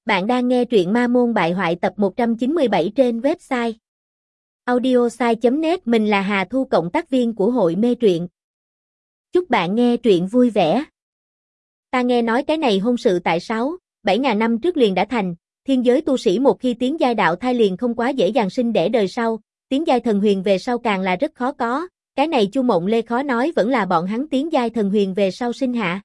Bạn đang nghe truyện Ma Môn Bại Hoại tập 197 trên website audiosai.net. Mình là Hà Thu, cộng tác viên của hội mê truyện. Chúc bạn nghe truyện vui vẻ. Ta nghe nói cái này hôn sự tại 7.000 năm trước liền đã thành, thiên giới tu sĩ một khi tiến giai đạo thai liền không quá dễ dàng sinh đẻ đời sau, tiến giai thần huyền về sau càng là rất khó có, cái này Chu Mộng Lê khó nói vẫn là bọn hắn tiến giai thần huyền về sau sinh hạ.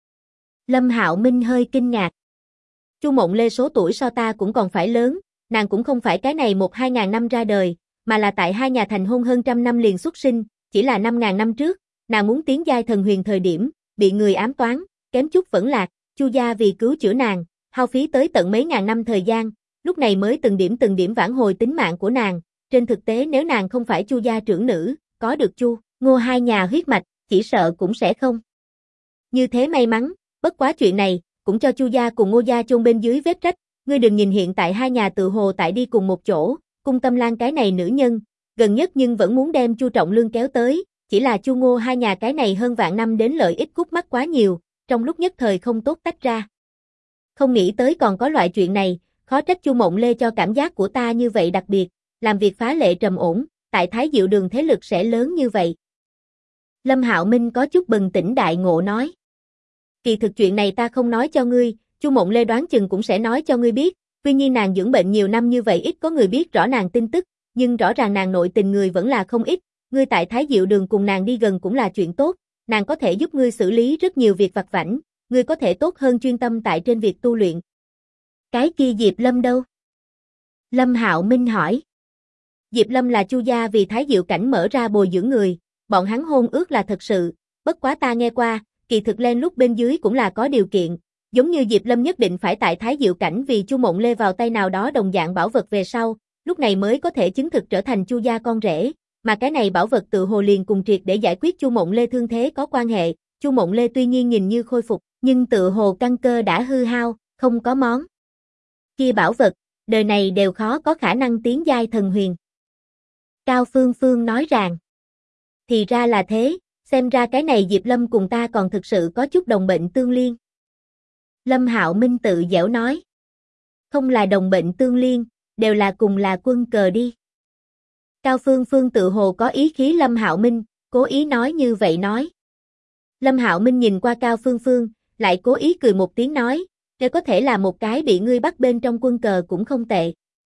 Lâm Hạo Minh hơi kinh ngạc. Chu Mộng Lê số tuổi so ta cũng còn phải lớn, nàng cũng không phải cái này 1-2 ngàn năm ra đời, mà là tại hai nhà thành hôn hơn trăm năm liền xuất sinh, chỉ là 5.000 năm trước, nàng muốn tiến giai thần huyền thời điểm, bị người ám toán, kém chút vẫn lạc, Chu gia vì cứu chữa nàng, hao phí tới tận mấy ngàn năm thời gian, lúc này mới từng điểm vãn hồi tính mạng của nàng, trên thực tế nếu nàng không phải Chu gia trưởng nữ, có được Chu, Ngô hai nhà huyết mạch, chỉ sợ cũng sẽ không như thế may mắn, bất quá chuyện này cũng cho Chu gia cùng Ngô gia chôn bên dưới vết rách, ngươi đừng nhìn hiện tại hai nhà tự hồ tại đi cùng một chỗ, Cung Tâm Lan cái này nữ nhân, gần nhất nhưng vẫn muốn đem Chu Trọng Lương kéo tới, chỉ là Chu Ngô hai nhà cái này hơn vạn năm đến lợi ích khúc mắc quá nhiều, trong lúc nhất thời không tốt tách ra. Không nghĩ tới còn có loại chuyện này, khó trách Chu Mộng Lê cho cảm giác của ta như vậy đặc biệt, làm việc phá lệ trầm ổn, tại Thái Diệu Đường thế lực sẽ lớn như vậy. Lâm Hạo Minh có chút bừng tỉnh đại ngộ nói. Kỳ thực chuyện này ta không nói cho ngươi, Chu Mộng Lê đoán chừng cũng sẽ nói cho ngươi biết, tuy nhiên nàng dưỡng bệnh nhiều năm như vậy ít có người biết rõ nàng tin tức, nhưng rõ ràng nàng nội tình người vẫn là không ít, ngươi tại Thái Diệu Đường cùng nàng đi gần cũng là chuyện tốt, nàng có thể giúp ngươi xử lý rất nhiều việc vặt vãnh, ngươi có thể tốt hơn chuyên tâm tại trên việc tu luyện. Cái kia Diệp Lâm đâu? Lâm Hạo Minh hỏi. Diệp Lâm là Chu gia vì Thái Diệu cảnh mở ra bồi dưỡng người, bọn hắn hôn ước là thật sự, bất quá ta nghe qua, kỳ thực lên lúc bên dưới cũng là có điều kiện, giống như Diệp Lâm nhất định phải tại Thái Diệu cảnh vì Chu Mộng Lê vào tay nào đó đồng dạng bảo vật về sau, lúc này mới có thể chứng thực trở thành Chu gia con rể, mà cái này bảo vật tự hồ liền cùng triệt để giải quyết Chu Mộng Lê thương thế có quan hệ, Chu Mộng Lê tuy nhiên nhìn như khôi phục, nhưng tự hồ căn cơ đã hư hao, không có món kia bảo vật, đời này đều khó có khả năng tiến giai thần huyền. Cao Phương Phương nói rằng, thì ra là thế, xem ra cái này Diệp Lâm cùng ta còn thực sự có chút đồng bệnh tương liên. Lâm Hạo Minh tự giễu nói, không là đồng bệnh tương liên, đều là cùng là quân cờ đi. Cao Phương Phương tự hồ có ý khí Lâm Hạo Minh, cố ý nói như vậy nói. Lâm Hạo Minh nhìn qua Cao Phương Phương, lại cố ý cười một tiếng nói, nếu có thể là một cái bị ngươi bắt bên trong quân cờ cũng không tệ.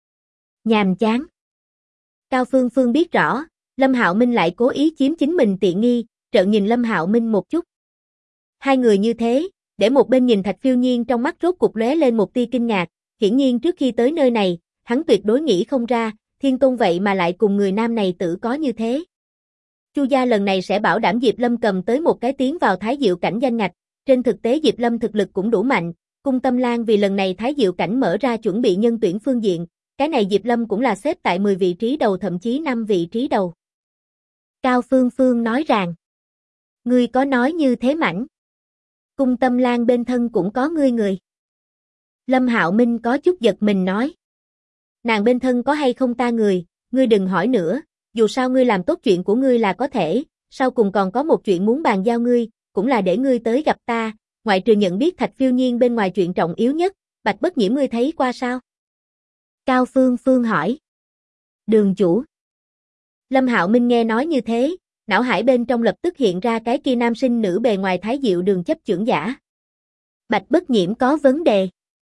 Nhàm chán. Cao Phương Phương biết rõ, Lâm Hạo Minh lại cố ý chiếm chính mình tiện nghi, trợn nhìn Lâm Hạo Minh một chút. Hai người như thế, để một bên nhìn Thạch Phiêu Nhiên trong mắt rốt cục lóe lên một tia kinh ngạc, hiển nhiên trước khi tới nơi này, hắn tuyệt đối nghĩ không ra, Thiên Tôn vậy mà lại cùng người nam này tự có như thế. Chu gia lần này sẽ bảo đảm Diệp Lâm cầm tới một cái tiến vào Thái Diệu cảnh danh ngạch, trên thực tế Diệp Lâm thực lực cũng đủ mạnh, Cung Tâm Lan vì lần này Thái Diệu cảnh mở ra chuẩn bị nhân tuyển phương diện, cái này Diệp Lâm cũng là xếp tại 10 vị trí đầu thậm chí 5 vị trí đầu. Cao Phương Phương nói rằng, ngươi có nói như thế mảnh. Cung Tâm Lan bên thân cũng có ngươi người. Lâm Hạo Minh có chút giật mình nói. Nàng bên thân có hay không ta người, ngươi đừng hỏi nữa, dù sao ngươi làm tốt chuyện của ngươi là có thể, sau cùng còn có một chuyện muốn bàn giao ngươi, cũng là để ngươi tới gặp ta, ngoại trừ nhận biết Thạch Phiêu Nhiên bên ngoài chuyện trọng yếu nhất, Bạch Bất Nhiễm ngươi thấy qua sao? Cao Phương Phương hỏi. Đường chủ. Lâm Hạo Minh nghe nói như thế, não hải bên trong lập tức hiện ra cái kia nam sinh nữ bề ngoài Thái Diệu Đường chấp chưởng giả. Bạch Bất Nhiễm có vấn đề.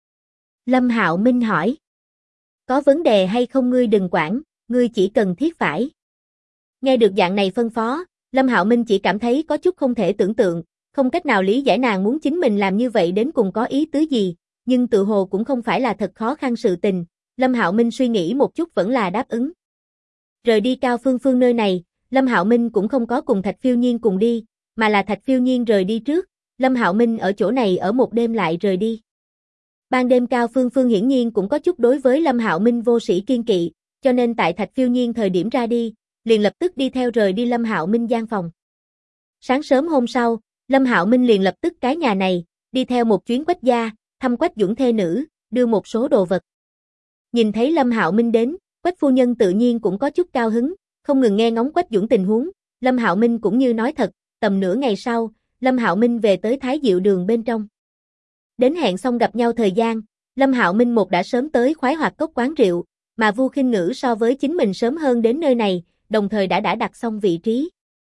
Lâm Hạo Minh hỏi. Có vấn đề hay không ngươi đừng quản, ngươi chỉ cần thiết phải. Nghe được dạng này phân phó, Lâm Hạo Minh chỉ cảm thấy có chút không thể tưởng tượng, không cách nào lý giải nàng muốn chính mình làm như vậy đến cùng có ý tứ gì, nhưng tự hồ cũng không phải là thật khó khăn sự tình, Lâm Hạo Minh suy nghĩ một chút vẫn là đáp ứng. Rời đi Cao Phương Phương nơi này, Lâm Hạo Minh cũng không có cùng Thạch Phiêu Nhiên cùng đi, mà là Thạch Phiêu Nhiên rời đi trước, Lâm Hạo Minh ở chỗ này ở một đêm lại rời đi. Ban đêm Cao Phương Phương hiển nhiên cũng có chút đối với Lâm Hạo Minh vô sĩ kiên kỵ, cho nên tại Thạch Phiêu Nhiên thời điểm ra đi, liền lập tức đi theo rời đi Lâm Hạo Minh gian phòng. Sáng sớm hôm sau, Lâm Hạo Minh liền lập tức cái nhà này, đi theo một chuyến Quách gia, thăm Quách Dũng thê nữ, đưa một số đồ vật. Nhìn thấy Lâm Hạo Minh đến, Quách phu nhân tự nhiên cũng có chút cao hứng, không ngừng nghe ngóng Quách Dũng tình huống, Lâm Hạo Minh cũng như nói thật, tầm nửa ngày sau, Lâm Hạo Minh về tới Thái Diệu Đường bên trong. Đến hẹn xong gặp nhau thời gian, Lâm Hạo Minh một đã sớm tới khoái hoạt cốc quán rượu, mà Vu Khinh Ngữ so với chính mình sớm hơn đến nơi này, đồng thời đã đặt xong vị trí.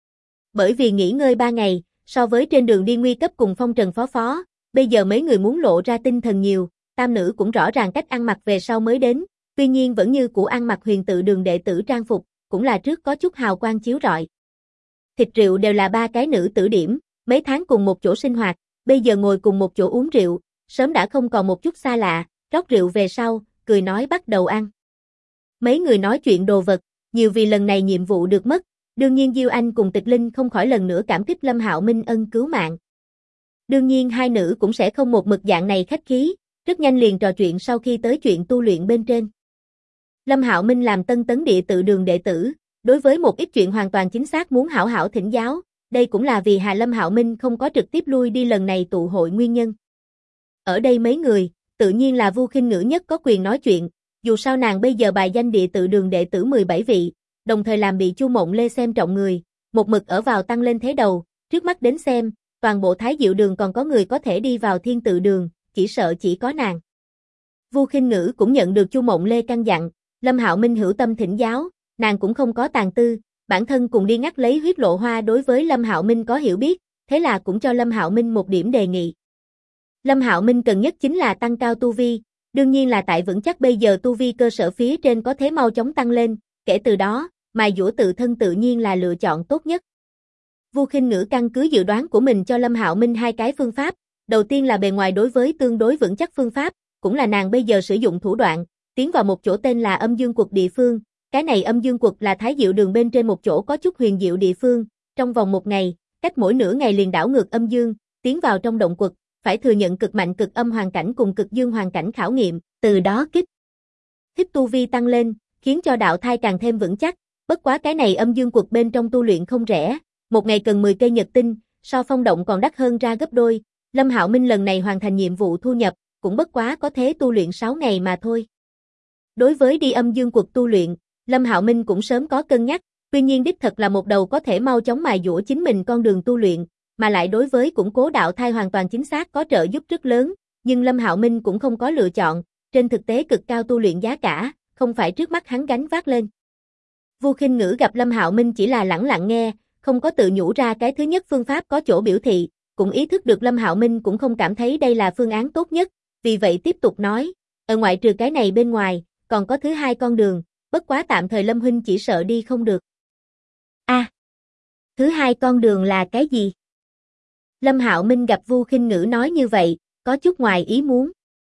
Bởi vì nghỉ ngơi 3 ngày, so với trên đường đi nguy cấp cùng phong trần phó phó, bây giờ mấy người muốn lộ ra tinh thần nhiều, tam nữ cũng rõ ràng cách ăn mặc về sau mới đến, tuy nhiên vẫn như cũ ăn mặc huyền tự đường đệ tử trang phục, cũng là trước có chút hào quang chiếu rọi. Thịt rượu đều là 3 cái nữ tử điểm, mấy tháng cùng một chỗ sinh hoạt, bây giờ ngồi cùng một chỗ uống rượu, sớm đã không còn một chút xa lạ, rót rượu về sau, cười nói bắt đầu ăn. Mấy người nói chuyện đồ vật, nhiều vì lần này nhiệm vụ được mất, đương nhiên Diêu Anh cùng Tịch Linh không khỏi lần nữa cảm kích Lâm Hạo Minh ân cứu mạng. Đương nhiên hai nữ cũng sẽ không một mực dạng này khách khí, rất nhanh liền trò chuyện sau khi tới chuyện tu luyện bên trên. Lâm Hạo Minh làm tân tấn địa tự đường đệ tử, đối với một ít chuyện hoàn toàn chính xác muốn hảo hảo thỉnh giáo, đây cũng là vì Lâm Hạo Minh không có trực tiếp lui đi lần này tụ hội nguyên nhân. Ở đây mấy người, tự nhiên là Vu Khinh Ngữ nhất có quyền nói chuyện, dù sao nàng bây giờ bài danh địa tự đường đệ tử 17 vị, đồng thời làm bị Chu Mộng Lê xem trọng người, một mực ở vào tăng lên thế đầu, trước mắt đến xem, toàn bộ Thái Diệu đường còn có người có thể đi vào Thiên Tự đường, chỉ sợ chỉ có nàng. Vu Khinh Ngữ cũng nhận được Chu Mộng Lê căn dặn, Lâm Hạo Minh hữu tâm thỉnh giáo, nàng cũng không có tàn tư, bản thân cùng đi ngắt lấy huyết lộ hoa đối với Lâm Hạo Minh có hiểu biết, thế là cũng cho Lâm Hạo Minh một điểm đề nghị. Lâm Hạo Minh cần nhất chính là tăng cao tu vi, đương nhiên là tại vững chắc bây giờ tu vi cơ sở phía trên có thế mau chóng tăng lên, kể từ đó, mài dũa tự thân tự nhiên là lựa chọn tốt nhất. Vu Khinh Ngữ căn cứ dự đoán của mình cho Lâm Hạo Minh hai cái phương pháp, đầu tiên là bề ngoài đối với tương đối vững chắc phương pháp, cũng là nàng bây giờ sử dụng thủ đoạn, tiến vào một chỗ tên là Âm Dương Quật địa phương, cái này Âm Dương Quật là Thái Diệu đường bên trên một chỗ có chút huyền diệu địa phương, trong vòng một ngày, cách mỗi nửa ngày liền đảo ngược âm dương, tiến vào trong động quật, phải thừa nhận cực mạnh cực âm hoàn cảnh cùng cực dương hoàn cảnh khảo nghiệm, từ đó kích thích tu vi tăng lên, khiến cho đạo thai càng thêm vững chắc, bất quá cái này Âm Dương Quật bên trong tu luyện không rẻ, một ngày cần 10 cây nhật tinh, so phong động còn đắt hơn ra gấp đôi, Lâm Hạo Minh lần này hoàn thành nhiệm vụ thu nhập, cũng bất quá có thế tu luyện 6 ngày mà thôi. Đối với đi Âm Dương Quật tu luyện, Lâm Hạo Minh cũng sớm có cân nhắc, tuy nhiên đích thật là một đầu có thể mau chóng mài dũa chính mình con đường tu luyện, mà lại đối với củng cố đạo thai hoàn toàn chính xác có trợ giúp rất lớn, nhưng Lâm Hạo Minh cũng không có lựa chọn, trên thực tế cực cao tu luyện giá cả, không phải trước mắt hắn gánh vác lên. Vu Khinh Ngữ gặp Lâm Hạo Minh chỉ là lẳng lặng nghe, không có tự nhủ ra cái thứ nhất phương pháp có chỗ biểu thị, cũng ý thức được Lâm Hạo Minh cũng không cảm thấy đây là phương án tốt nhất, vì vậy tiếp tục nói, ở ngoại trừ cái này bên ngoài, còn có thứ hai con đường, bất quá tạm thời Lâm huynh chỉ sợ đi không được. Thứ hai con đường là cái gì? Lâm Hạo Minh gặp Vu Khinh Ngữ nói như vậy, có chút ngoài ý muốn.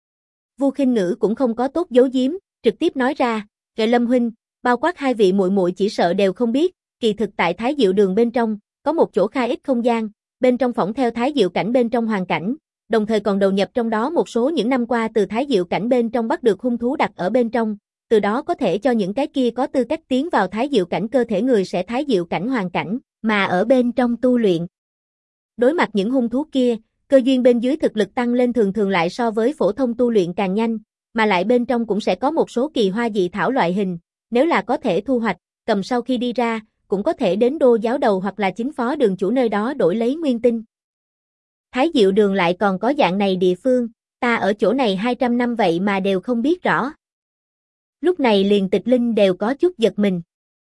Vu Khinh Ngữ cũng không có tốt giấu giếm, trực tiếp nói ra, "Kệ Lâm huynh, bao quát hai vị muội muội chỉ sợ đều không biết, kỳ thực tại Thái Diệu đường bên trong, có một chỗ khai ích không gian, bên trong phỏng theo Thái Diệu cảnh bên trong hoàn cảnh, đồng thời còn đầu nhập trong đó một số những năm qua từ Thái Diệu cảnh bên trong bắt được hung thú đặt ở bên trong, từ đó có thể cho những cái kia có tư cách tiến vào Thái Diệu cảnh cơ thể người sẽ Thái Diệu cảnh hoàn cảnh, mà ở bên trong tu luyện. Đối mặt những hung thú kia, cơ duyên bên dưới thực lực tăng lên thường thường lại so với phổ thông tu luyện càng nhanh, mà lại bên trong cũng sẽ có một số kỳ hoa dị thảo loại hình, nếu là có thể thu hoạch, cầm sau khi đi ra, cũng có thể đến đô giáo đầu hoặc là chính phó đường chủ nơi đó đổi lấy nguyên tinh. Thái Diệu đường lại còn có dạng này địa phương, ta ở chỗ này 200 năm vậy mà đều không biết rõ. Lúc này liền Tịch Linh đều có chút giật mình.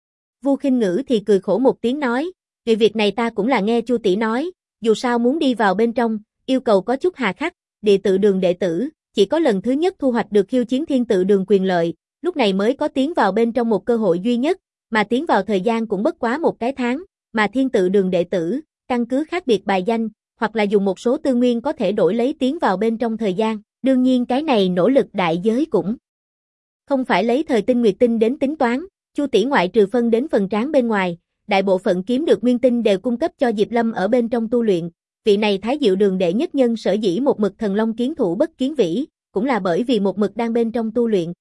Vu Khinh Ngữ thì cười khổ một tiếng nói, về việc này ta cũng là nghe Chu tỷ nói, dù sao muốn đi vào bên trong, yêu cầu có chút hà khắc, địa tự đường đệ tử, chỉ có lần thứ nhất thu hoạch được khiêu chiến Thiên Tự đường quyền lợi, lúc này mới có tiến vào bên trong một cơ hội duy nhất, mà tiến vào thời gian cũng bất quá một cái tháng, mà Thiên Tự đường đệ tử, căn cứ khác biệt bài danh, hoặc là dùng một số tư nguyên có thể đổi lấy tiến vào bên trong thời gian, đương nhiên cái này nỗ lực đại giới cũng không phải lấy thời tinh nguyệt tinh đến tính toán, Chu tỷ ngoại trừ phân đến phần tráng bên ngoài, đại bộ phận kiếm được nguyên tinh đều cung cấp cho Diệp Lâm ở bên trong tu luyện, vị này Thái Diệu đường đệ nhất nhân sở dĩ một mực thần long kiến thủ bất kiến vĩ, cũng là bởi vì một mực đang bên trong tu luyện.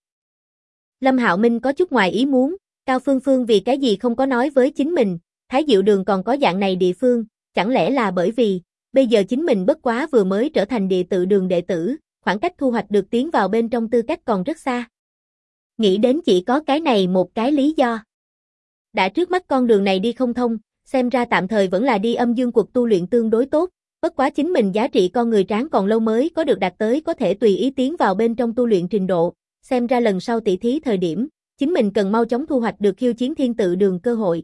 Lâm Hạo Minh có chút ngoài ý muốn, Cao Phương Phương vì cái gì không có nói với chính mình, Thái Diệu đường còn có dạng này địa phương, chẳng lẽ là bởi vì, bây giờ chính mình bất quá vừa mới trở thành địa tự đường đệ tử, khoảng cách thu hoạch được tiến vào bên trong tư cách còn rất xa. Nghĩ đến chỉ có cái này một cái lý do. Đã trước mắt con đường này đi không thông, xem ra tạm thời vẫn là đi Âm Dương Quật tu luyện tương đối tốt, Bất quá chính mình giá trị con người tráng còn lâu mới có được đạt tới có thể tùy ý tiến vào bên trong tu luyện trình độ, xem ra lần sau tỷ thí thời điểm, chính mình cần mau chóng thu hoạch được khiêu chiến thiên tự đường cơ hội.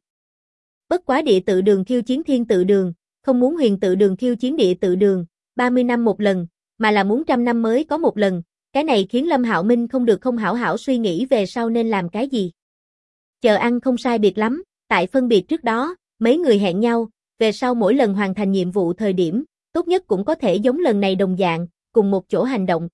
Bất quá địa tự đường khiêu chiến thiên tự đường, không muốn huyền tự đường khiêu chiến địa tự đường, 30 năm một lần, mà là muốn 100 năm mới có một lần, cái này khiến Lâm Hạo Minh không được không hảo hảo suy nghĩ về sau nên làm cái gì. Chờ ăn không sai biệt lắm, tại phân biệt trước đó, mấy người hẹn nhau, về sau mỗi lần hoàn thành nhiệm vụ thời điểm, tốt nhất cũng có thể giống lần này đồng dạng, cùng một chỗ hành động.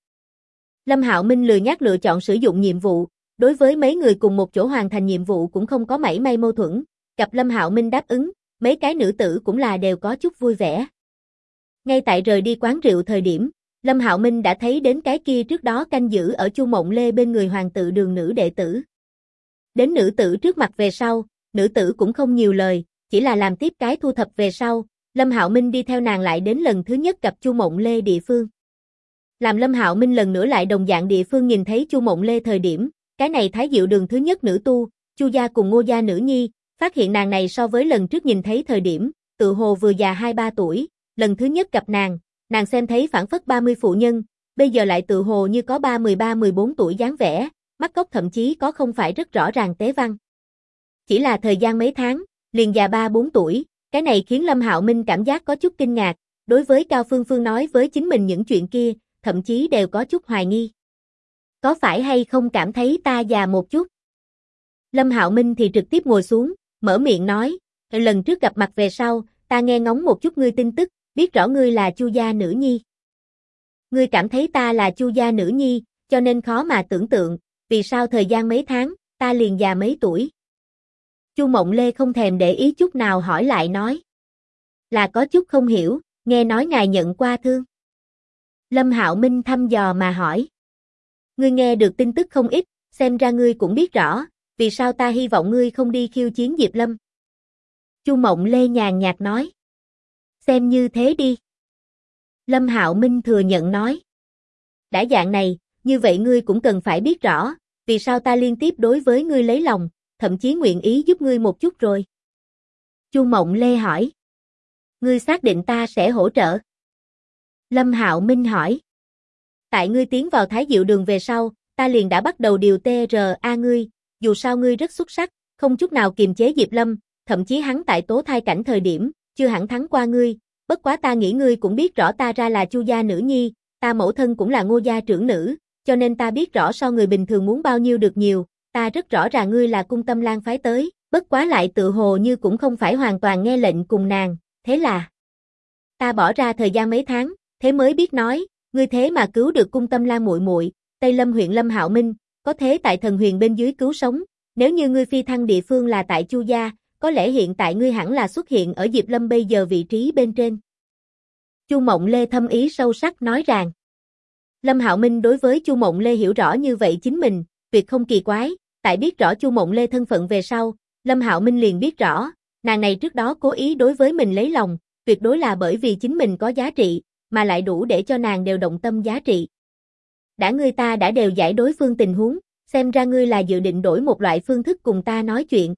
Lâm Hạo Minh lười nhác lựa chọn sử dụng nhiệm vụ, đối với mấy người cùng một chỗ hoàn thành nhiệm vụ cũng không có mảy may mâu thuẫn, gặp Lâm Hạo Minh đáp ứng, mấy cái nữ tử cũng là đều có chút vui vẻ. Ngay tại rời đi quán rượu thời điểm, Lâm Hạo Minh đã thấy đến cái kia trước đó canh giữ ở Chu Mộng Lê bên người hoàng tự đường nữ đệ tử. Đến nữ tử trước mặt về sau, nữ tử cũng không nhiều lời, chỉ là làm tiếp cái thu thập về sau, Lâm Hạo Minh đi theo nàng lại đến lần thứ nhất gặp Chu Mộng Lê địa phương. Làm Lâm Hạo Minh lần nữa lại đồng dạng địa phương nhìn thấy Chu Mộng Lê thời điểm, cái này Thái Diệu đường thứ nhất nữ tu, Chu gia cùng Ngô gia nữ nhi, phát hiện nàng này so với lần trước nhìn thấy thời điểm, tự hồ vừa già 2-3 tuổi, lần thứ nhất gặp nàng xem thấy phảng phất 30 phụ nhân, bây giờ lại tự hồ như có 13-14 tuổi dáng vẻ, mắt cốc thậm chí có không phải rất rõ ràng tế văn. Chỉ là thời gian mấy tháng, liền già 3-4 tuổi, cái này khiến Lâm Hạo Minh cảm giác có chút kinh ngạc, đối với Cao Phương Phương nói với chính mình những chuyện kia, thậm chí đều có chút hoài nghi. Có phải hay không cảm thấy ta già một chút? Lâm Hạo Minh thì trực tiếp ngồi xuống, mở miệng nói, lần trước gặp mặt về sau, ta nghe ngóng một chút ngươi tin tức, biết rõ ngươi là Chu gia nữ nhi. Ngươi cảm thấy ta là Chu gia nữ nhi, cho nên khó mà tưởng tượng, vì sao thời gian mấy tháng, ta liền già mấy tuổi. Chu Mộng Lê không thèm để ý chút nào hỏi lại nói. Là có chút không hiểu, nghe nói ngài nhận qua thương. Lâm Hạo Minh thăm dò mà hỏi. Ngươi nghe được tin tức không ít, xem ra ngươi cũng biết rõ, vì sao ta hy vọng ngươi không đi khiêu chiến Diệp Lâm. Chu Mộng Lê nhàn nhạt nói. Xem như thế đi. Lâm Hạo Minh thừa nhận nói. Đã dạng này, như vậy ngươi cũng cần phải biết rõ, vì sao ta liên tiếp đối với ngươi lấy lòng, thậm chí nguyện ý giúp ngươi một chút rồi. Chu Mộng Lê hỏi. Ngươi xác định ta sẽ hỗ trợ? Lâm Hạo Minh hỏi. Tại ngươi tiến vào Thái Diệu đường về sau, ta liền đã bắt đầu điều TRA ngươi, dù sao ngươi rất xuất sắc, không chút nào kiềm chế Diệp Lâm, thậm chí hắn tại tố thai cảnh thời điểm, chưa hẳn thắng qua ngươi, bất quá ta nghĩ ngươi cũng biết rõ ta ra là Chu gia nữ nhi, ta mẫu thân cũng là Ngô gia trưởng nữ, cho nên ta biết rõ so người bình thường muốn bao nhiêu được nhiều, ta rất rõ ràng ngươi là Cung Tâm Lan phái tới, bất quá lại tự hồ như cũng không phải hoàn toàn nghe lệnh cùng nàng, thế là ta bỏ ra thời gian mấy tháng, thế mới biết nói, ngươi thế mà cứu được Cung Tâm Lan muội muội, Tây Lâm huyện Lâm Hạo Minh, có thế tại Thần Huyền bên dưới cứu sống, nếu như ngươi phi thăng địa phương là tại Chu gia, có lẽ hiện tại ngươi hẳn là xuất hiện ở Diệp Lâm bây giờ vị trí bên trên. Chu Mộng Lê thâm ý sâu sắc nói rằng. Lâm Hạo Minh đối với Chu Mộng Lê hiểu rõ như vậy chính mình, tuyệt không kỳ quái, tại biết rõ Chu Mộng Lê thân phận về sau, Lâm Hạo Minh liền biết rõ, nàng này trước đó cố ý đối với mình lấy lòng, tuyệt đối là bởi vì chính mình có giá trị, mà lại đủ để cho nàng đều động tâm giá trị. Đã ngươi ta đã đều giải đối phương tình huống, xem ra ngươi là dự định đổi một loại phương thức cùng ta nói chuyện.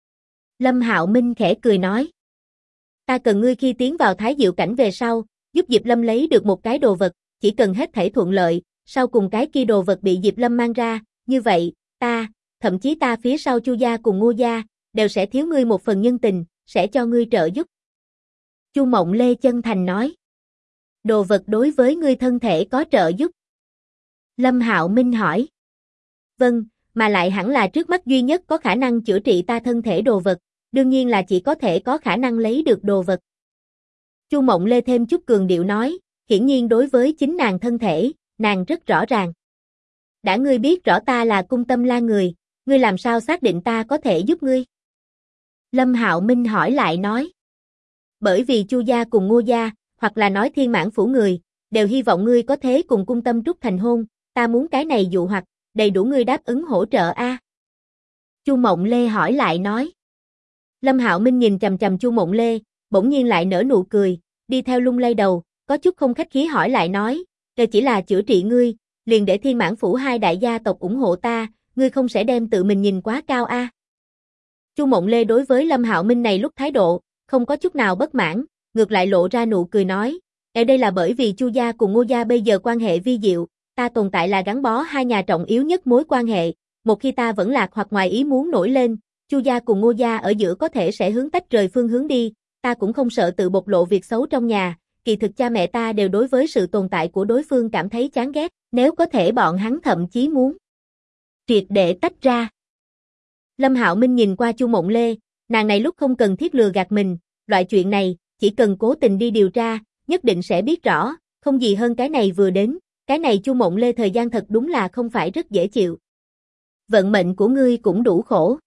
Lâm Hạo Minh khẽ cười nói. Ta cần ngươi khi tiến vào Thái Diệu cảnh về sau, giúp Diệp Lâm lấy được một cái đồ vật, chỉ cần hết thảy thuận lợi, sau cùng cái kia đồ vật bị Diệp Lâm mang ra, như vậy, thậm chí ta phía sau Chu gia cùng Ngô gia, đều sẽ thiếu ngươi một phần nhân tình, sẽ cho ngươi trợ giúp. Chu Mộng Lê chân thành nói. Đồ vật đối với ngươi thân thể có trợ giúp? Lâm Hạo Minh hỏi. Vâng, mà lại hẳn là trước mắt duy nhất có khả năng chữa trị ta thân thể đồ vật, đương nhiên là chỉ có thể có khả năng lấy được đồ vật. Chu Mộng Lê thêm chút cường điệu nói, hiển nhiên đối với chính nàng thân thể, nàng rất rõ ràng. Đã ngươi biết rõ ta là Cung Tâm Lan người, ngươi làm sao xác định ta có thể giúp ngươi? Lâm Hạo Minh hỏi lại nói. Bởi vì Chu gia cùng Ngô gia, hoặc là nói Thiên Mãn phủ người, đều hy vọng ngươi có thế cùng Cung Tâm Trúc thành hôn, ta muốn cái này dụ hoặc, đầy đủ ngươi đáp ứng hỗ trợ a. Chu Mộng Lê hỏi lại nói. Lâm Hạo Minh nhìn chằm chằm Chu Mộng Lê, bỗng nhiên lại nở nụ cười, đi theo lung lay đầu, có chút không khách khí hỏi lại nói, "Đây chỉ là chữa trị ngươi, liền để Thiên Mãn phủ hai đại gia tộc ủng hộ ta, ngươi không sẽ đem tự mình nhìn quá cao a?" Chu Mộng Lê đối với Lâm Hạo Minh này lúc thái độ, không có chút nào bất mãn, ngược lại lộ ra nụ cười nói, Ở đây là bởi vì Chu gia cùng Ngô gia bây giờ quan hệ vi diệu, ta tồn tại là gắn bó hai nhà trọng yếu nhất mối quan hệ, một khi ta vẫn lạc hoặc ngoài ý muốn nổi lên, Chu gia cùng Ngô gia ở giữa có thể sẽ hướng tách rời phương hướng đi, ta cũng không sợ tự bộc lộ việc xấu trong nhà, kỳ thực cha mẹ ta đều đối với sự tồn tại của đối phương cảm thấy chán ghét, nếu có thể bọn hắn thậm chí muốn triệt để tách ra. Lâm Hạo Minh nhìn qua Chu Mộng Lê, nàng này lúc không cần thiết lừa gạt mình, loại chuyện này, chỉ cần cố tình đi điều tra, nhất định sẽ biết rõ, không gì hơn cái này vừa đến, cái này Chu Mộng Lê thời gian thật đúng là không phải rất dễ chịu. Vận mệnh của ngươi cũng đủ khổ.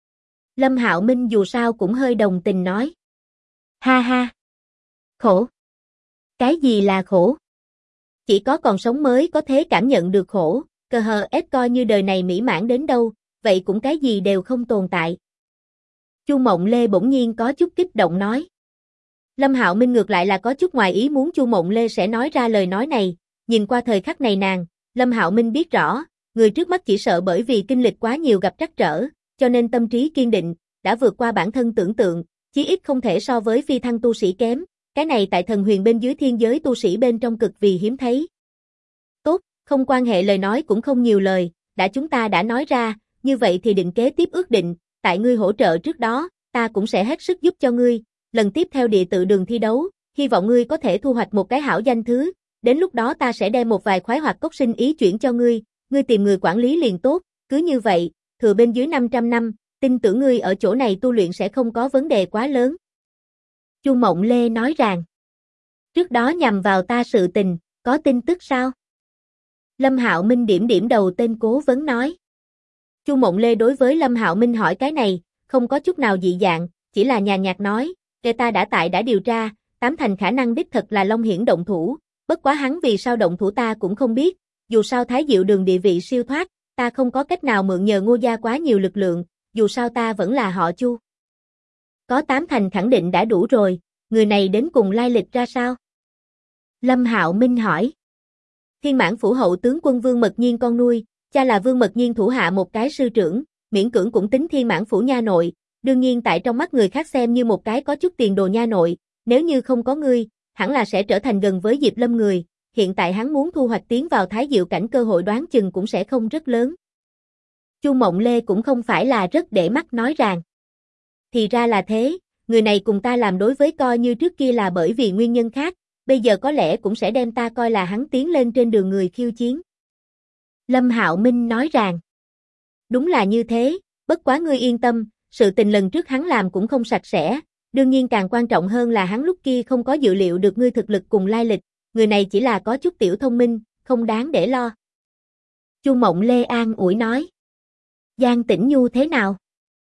Lâm Hạo Minh dù sao cũng hơi đồng tình nói. Ha ha. Khổ. Cái gì là khổ? Chỉ có còn sống mới có thể cảm nhận được khổ, cờ hờ ép coi như đời này mỹ mãn đến đâu, vậy cũng cái gì đều không tồn tại. Chu Mộng Lê bỗng nhiên có chút kích động nói. Lâm Hạo Minh ngược lại là có chút ngoài ý muốn Chu Mộng Lê sẽ nói ra lời nói này, nhìn qua thời khắc này nàng, Lâm Hạo Minh biết rõ, người trước mắt chỉ sợ bởi vì kinh lịch quá nhiều gặp trắc trở, cho nên tâm trí kiên định, đã vượt qua bản thân tưởng tượng, chí ít không thể so với phi thăng tu sĩ kém, cái này tại thần huyền bên dưới thiên giới tu sĩ bên trong cực vì hiếm thấy. Tốt, không quan hệ lời nói cũng không nhiều lời, chúng ta đã nói ra, như vậy thì định kế tiếp ước định, tại ngươi hỗ trợ trước đó, ta cũng sẽ hết sức giúp cho ngươi, lần tiếp theo địa tự đường thi đấu, hy vọng ngươi có thể thu hoạch một cái hảo danh thứ, đến lúc đó ta sẽ đem một vài khoái hoạt cốc sinh ý chuyển cho ngươi tìm người quản lý liền tốt, cứ như vậy, thừa bên dưới 500 năm, tin tưởng ngươi ở chỗ này tu luyện sẽ không có vấn đề quá lớn. Chu Mộng Lê nói rằng, trước đó nhằm vào ta sự tình, có tin tức sao? Lâm Hạo Minh điểm điểm đầu tên cố vấn nói. Chu Mộng Lê đối với Lâm Hạo Minh hỏi cái này, không có chút nào dị dạng, chỉ là nhàn nhạt nói, ta đã điều tra, 8 thành khả năng đích thật là Long Hiển động thủ, bất quá hắn vì sao động thủ ta cũng không biết, dù sao Thái Diệu Đường địa vị siêu thoát, ta không có cách nào mượn nhờ Ngô gia quá nhiều lực lượng, dù sao ta vẫn là họ Chu. Có 8 thành khẳng định đã đủ rồi, người này đến cùng lai lịch ra sao? Lâm Hạo Minh hỏi. Thiên Mãn Phủ hậu tướng quân Vương Mật Nhiên con nuôi, cha là Vương Mật Nhiên thủ hạ một cái sư trưởng, miễn cưỡng cũng tính Thiên Mãn Phủ nha nội, đương nhiên tại trong mắt người khác xem như một cái có chút tiền đồ nha nội, nếu như không có ngươi, hẳn là sẽ trở thành gần với Diệp Lâm người, hiện tại hắn muốn thu hoạch tiến vào Thái Diệu cảnh cơ hội đoán chừng cũng sẽ không rất lớn. Chu Mộng Lê cũng không phải là rất để mắt nói rằng. Thì ra là thế, người này cùng ta làm đối với coi như trước kia là bởi vì nguyên nhân khác, bây giờ có lẽ cũng sẽ đem ta coi là hắn tiến lên trên đường người khiêu chiến. Lâm Hạo Minh nói rằng. Đúng là như thế, bất quá ngươi yên tâm, sự tình lần trước hắn làm cũng không sạch sẽ, đương nhiên càng quan trọng hơn là hắn lúc kia không có dự liệu được ngươi thực lực cùng lai lịch, người này chỉ là có chút tiểu thông minh, không đáng để lo. Chu Mộng Lê an ủi nói. Giang Tĩnh Nhu thế nào?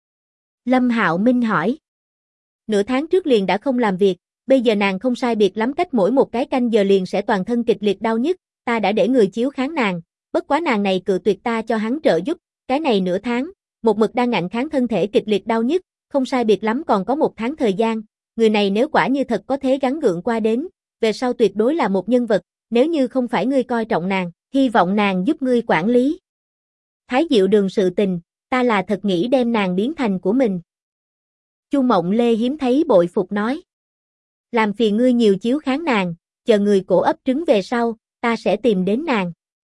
Lâm Hạo Minh hỏi. Nửa tháng trước liền đã không làm việc, bây giờ nàng không sai biệt lắm cách mỗi một cái canh giờ liền sẽ toàn thân kịch liệt đau nhức, ta đã để người chiếu kháng nàng, bất quá nàng này cự tuyệt ta cho hắn trợ giúp, cái này nửa tháng, một mực đang ngạnh kháng thân thể kịch liệt đau nhức, không sai biệt lắm còn có 1 tháng thời gian, người này nếu quả như thật có thế gắng gượng qua đến, về sau tuyệt đối là một nhân vật, nếu như không phải ngươi coi trọng nàng, hy vọng nàng giúp ngươi quản lý. Thái Diệu Đường sự tình, ta là thật nghĩ đem nàng biến thành của mình. Chu Mộng Lê hiếm thấy bội phục nói. Làm phiền ngươi nhiều chiếu kháng nàng, chờ người cổ ấp trứng về sau, ta sẽ tìm đến nàng.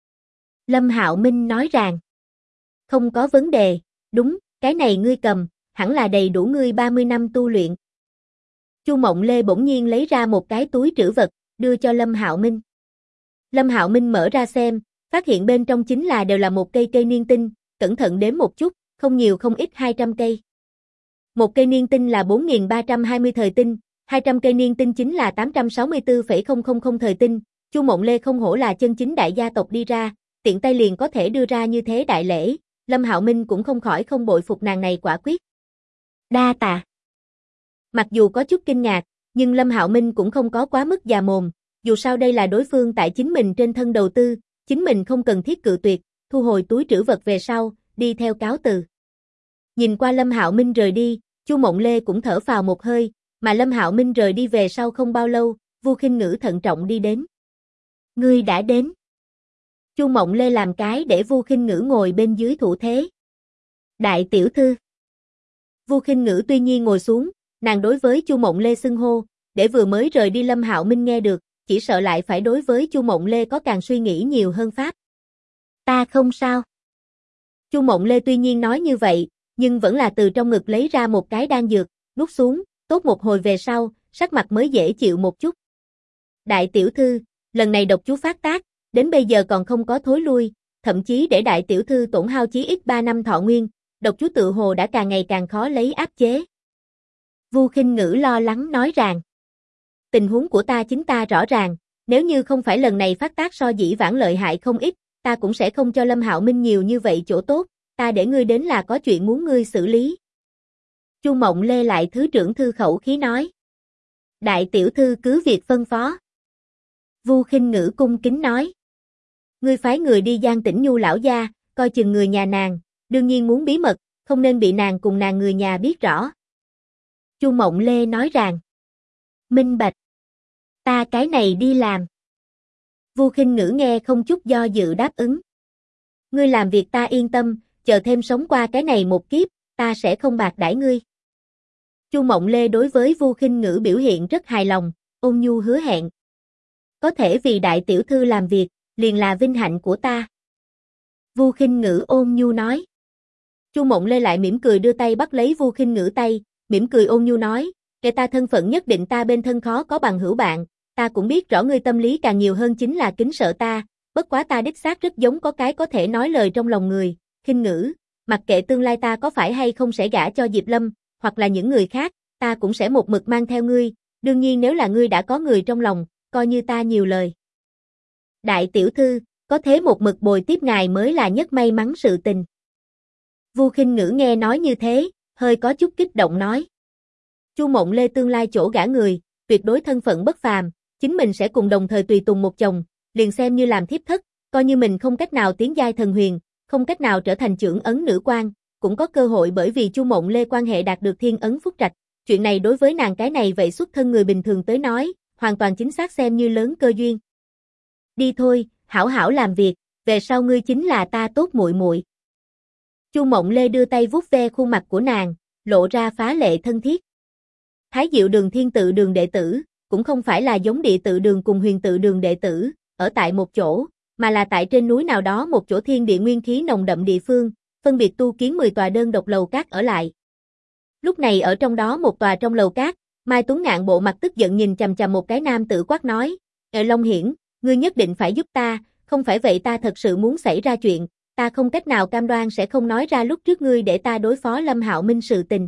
Lâm Hạo Minh nói rằng. Không có vấn đề, đúng, cái này ngươi cầm, hẳn là đầy đủ ngươi 30 năm tu luyện. Chu Mộng Lê bỗng nhiên lấy ra một cái túi trữ vật, đưa cho Lâm Hạo Minh. Lâm Hạo Minh mở ra xem, phát hiện bên trong chính là đều là một cây niên tinh, cẩn thận đếm một chút, không nhiều không ít 200 cây. Một cây niên tinh là 4.320 thời tinh, 200 cây niên tinh chính là 864,000 thời tinh, Chu Mộng Lê không hổ là chân chính đại gia tộc đi ra, tiện tay liền có thể đưa ra như thế đại lễ, Lâm Hạo Minh cũng không khỏi không bội phục nàng này quả quyết. Đa tạ. Mặc dù có chút kinh ngạc, nhưng Lâm Hạo Minh cũng không có quá mức già mồm, dù sao đây là đối phương tại chính mình trên thân đầu tư, chính mình không cần thiết cự tuyệt, thu hồi túi trữ vật về sau, đi theo cáo từ. Nhìn qua Lâm Hạo Minh rời đi, Chu Mộng Lê cũng thở phào một hơi, mà Lâm Hạo Minh rời đi về sau không bao lâu, Vu Khinh Ngữ thận trọng đi đến. Ngươi đã đến. Chu Mộng Lê làm cái để Vu Khinh Ngữ ngồi bên dưới thủ thế. Đại tiểu thư. Vu Khinh Ngữ tuy nhiên ngồi xuống, nàng đối với Chu Mộng Lê xưng hô, để vừa mới rời đi Lâm Hạo Minh nghe được, chỉ sợ lại phải đối với Chu Mộng Lê có càng suy nghĩ nhiều hơn pháp. Ta không sao. Chu Mộng Lê tuy nhiên nói như vậy, nhưng vẫn là từ trong ngực lấy ra một cái đan dược, nuốt xuống, tốt một hồi về sau, sắc mặt mới dễ chịu một chút. Đại tiểu thư, lần này độc chú phát tác, đến bây giờ còn không có thối lui, thậm chí để đại tiểu thư tổn hao chí ít 3 năm thọ nguyên, độc chú tự hồ đã càng ngày càng khó lấy áp chế. Vu Khinh Ngữ lo lắng nói rằng, tình huống của ta chính ta rõ ràng, nếu như không phải lần này phát tác so dĩ vãng lợi hại không ít, ta cũng sẽ không cho Lâm Hạo Minh nhiều như vậy chỗ tốt, ta để ngươi đến là có chuyện muốn ngươi xử lý. Chu Mộng Lê lại thứ trưởng thư khẩu khí nói. Đại tiểu thư cứ việc phân phó. Vu Khinh Ngữ cung kính nói. Ngươi phái người đi Giang Tĩnh Nhu lão gia, coi chừng người nhà nàng, đương nhiên muốn bí mật, không nên bị nàng cùng nàng người nhà biết rõ. Chu Mộng Lê nói rằng. Minh bạch. Ta cái này đi làm. Vu Khinh Ngữ nghe không chút do dự đáp ứng. Ngươi làm việc ta yên tâm, chờ thêm sống qua cái này một kiếp, ta sẽ không bạc đãi ngươi. Chu Mộng Lê đối với Vu Khinh Ngữ biểu hiện rất hài lòng, ôn nhu hứa hẹn. Có thể vì đại tiểu thư làm việc, liền là vinh hạnh của ta. Vu Khinh Ngữ ôn nhu nói. Chu Mộng Lê lại mỉm cười đưa tay bắt lấy Vu Khinh Ngữ tay, mỉm cười ôn nhu nói, kể ta thân phận nhất định ta bên thân khó có bằng hữu bạn, ta cũng biết rõ ngươi tâm lý càng nhiều hơn chính là kính sợ ta, bất quá ta đích xác rất giống có cái có thể nói lời trong lòng người, Khinh Ngữ, mặc kệ tương lai ta có phải hay không sẽ gả cho Diệp Lâm, hoặc là những người khác, ta cũng sẽ một mực mang theo ngươi, đương nhiên nếu là ngươi đã có người trong lòng, coi như ta nhiều lời. Đại tiểu thư, có thế một mực bồi tiếp ngài mới là nhất may mắn sự tình. Vu Khinh Ngữ nghe nói như thế, hơi có chút kích động nói. Chu Mộng Lê tương lai chỗ gả người, tuyệt đối thân phận bất phàm, chính mình sẽ cùng đồng thời tùy tùng một chồng, liền xem như làm thiếp thất, coi như mình không cách nào tiến giai thần huyền, không cách nào trở thành trưởng ấn nữ quan, cũng có cơ hội bởi vì Chu Mộng Lê quan hệ đạt được thiên ấn phúc trạch, chuyện này đối với nàng cái này vậy xuất thân người bình thường tới nói, hoàn toàn chính xác xem như lớn cơ duyên. Đi thôi, hảo hảo làm việc, về sau ngươi chính là ta tốt muội muội. Chu Mộng Lê đưa tay vuốt ve khuôn mặt của nàng, lộ ra phá lệ thân thiết. Thái Diệu Đường Thiên Tự Đường đệ tử, cũng không phải là giống Địa Tự Đường cùng Huyền Tự Đường đệ tử, ở tại một chỗ, mà là tại trên núi nào đó một chỗ thiên địa nguyên khí nồng đậm địa phương, phân biệt tu kiến 10 tòa đơn độc lầu cát ở lại. Lúc này ở trong đó một tòa trong lầu cát, Mai Tuấn Ngạn bộ mặt tức giận nhìn chằm chằm một cái nam tử quát nói, Long Hiển, ngươi nhất định phải giúp ta, không phải vậy ta thật sự muốn xảy ra chuyện, ta không cách nào cam đoan sẽ không nói ra lúc trước ngươi để ta đối phó Lâm Hạo Minh sự tình.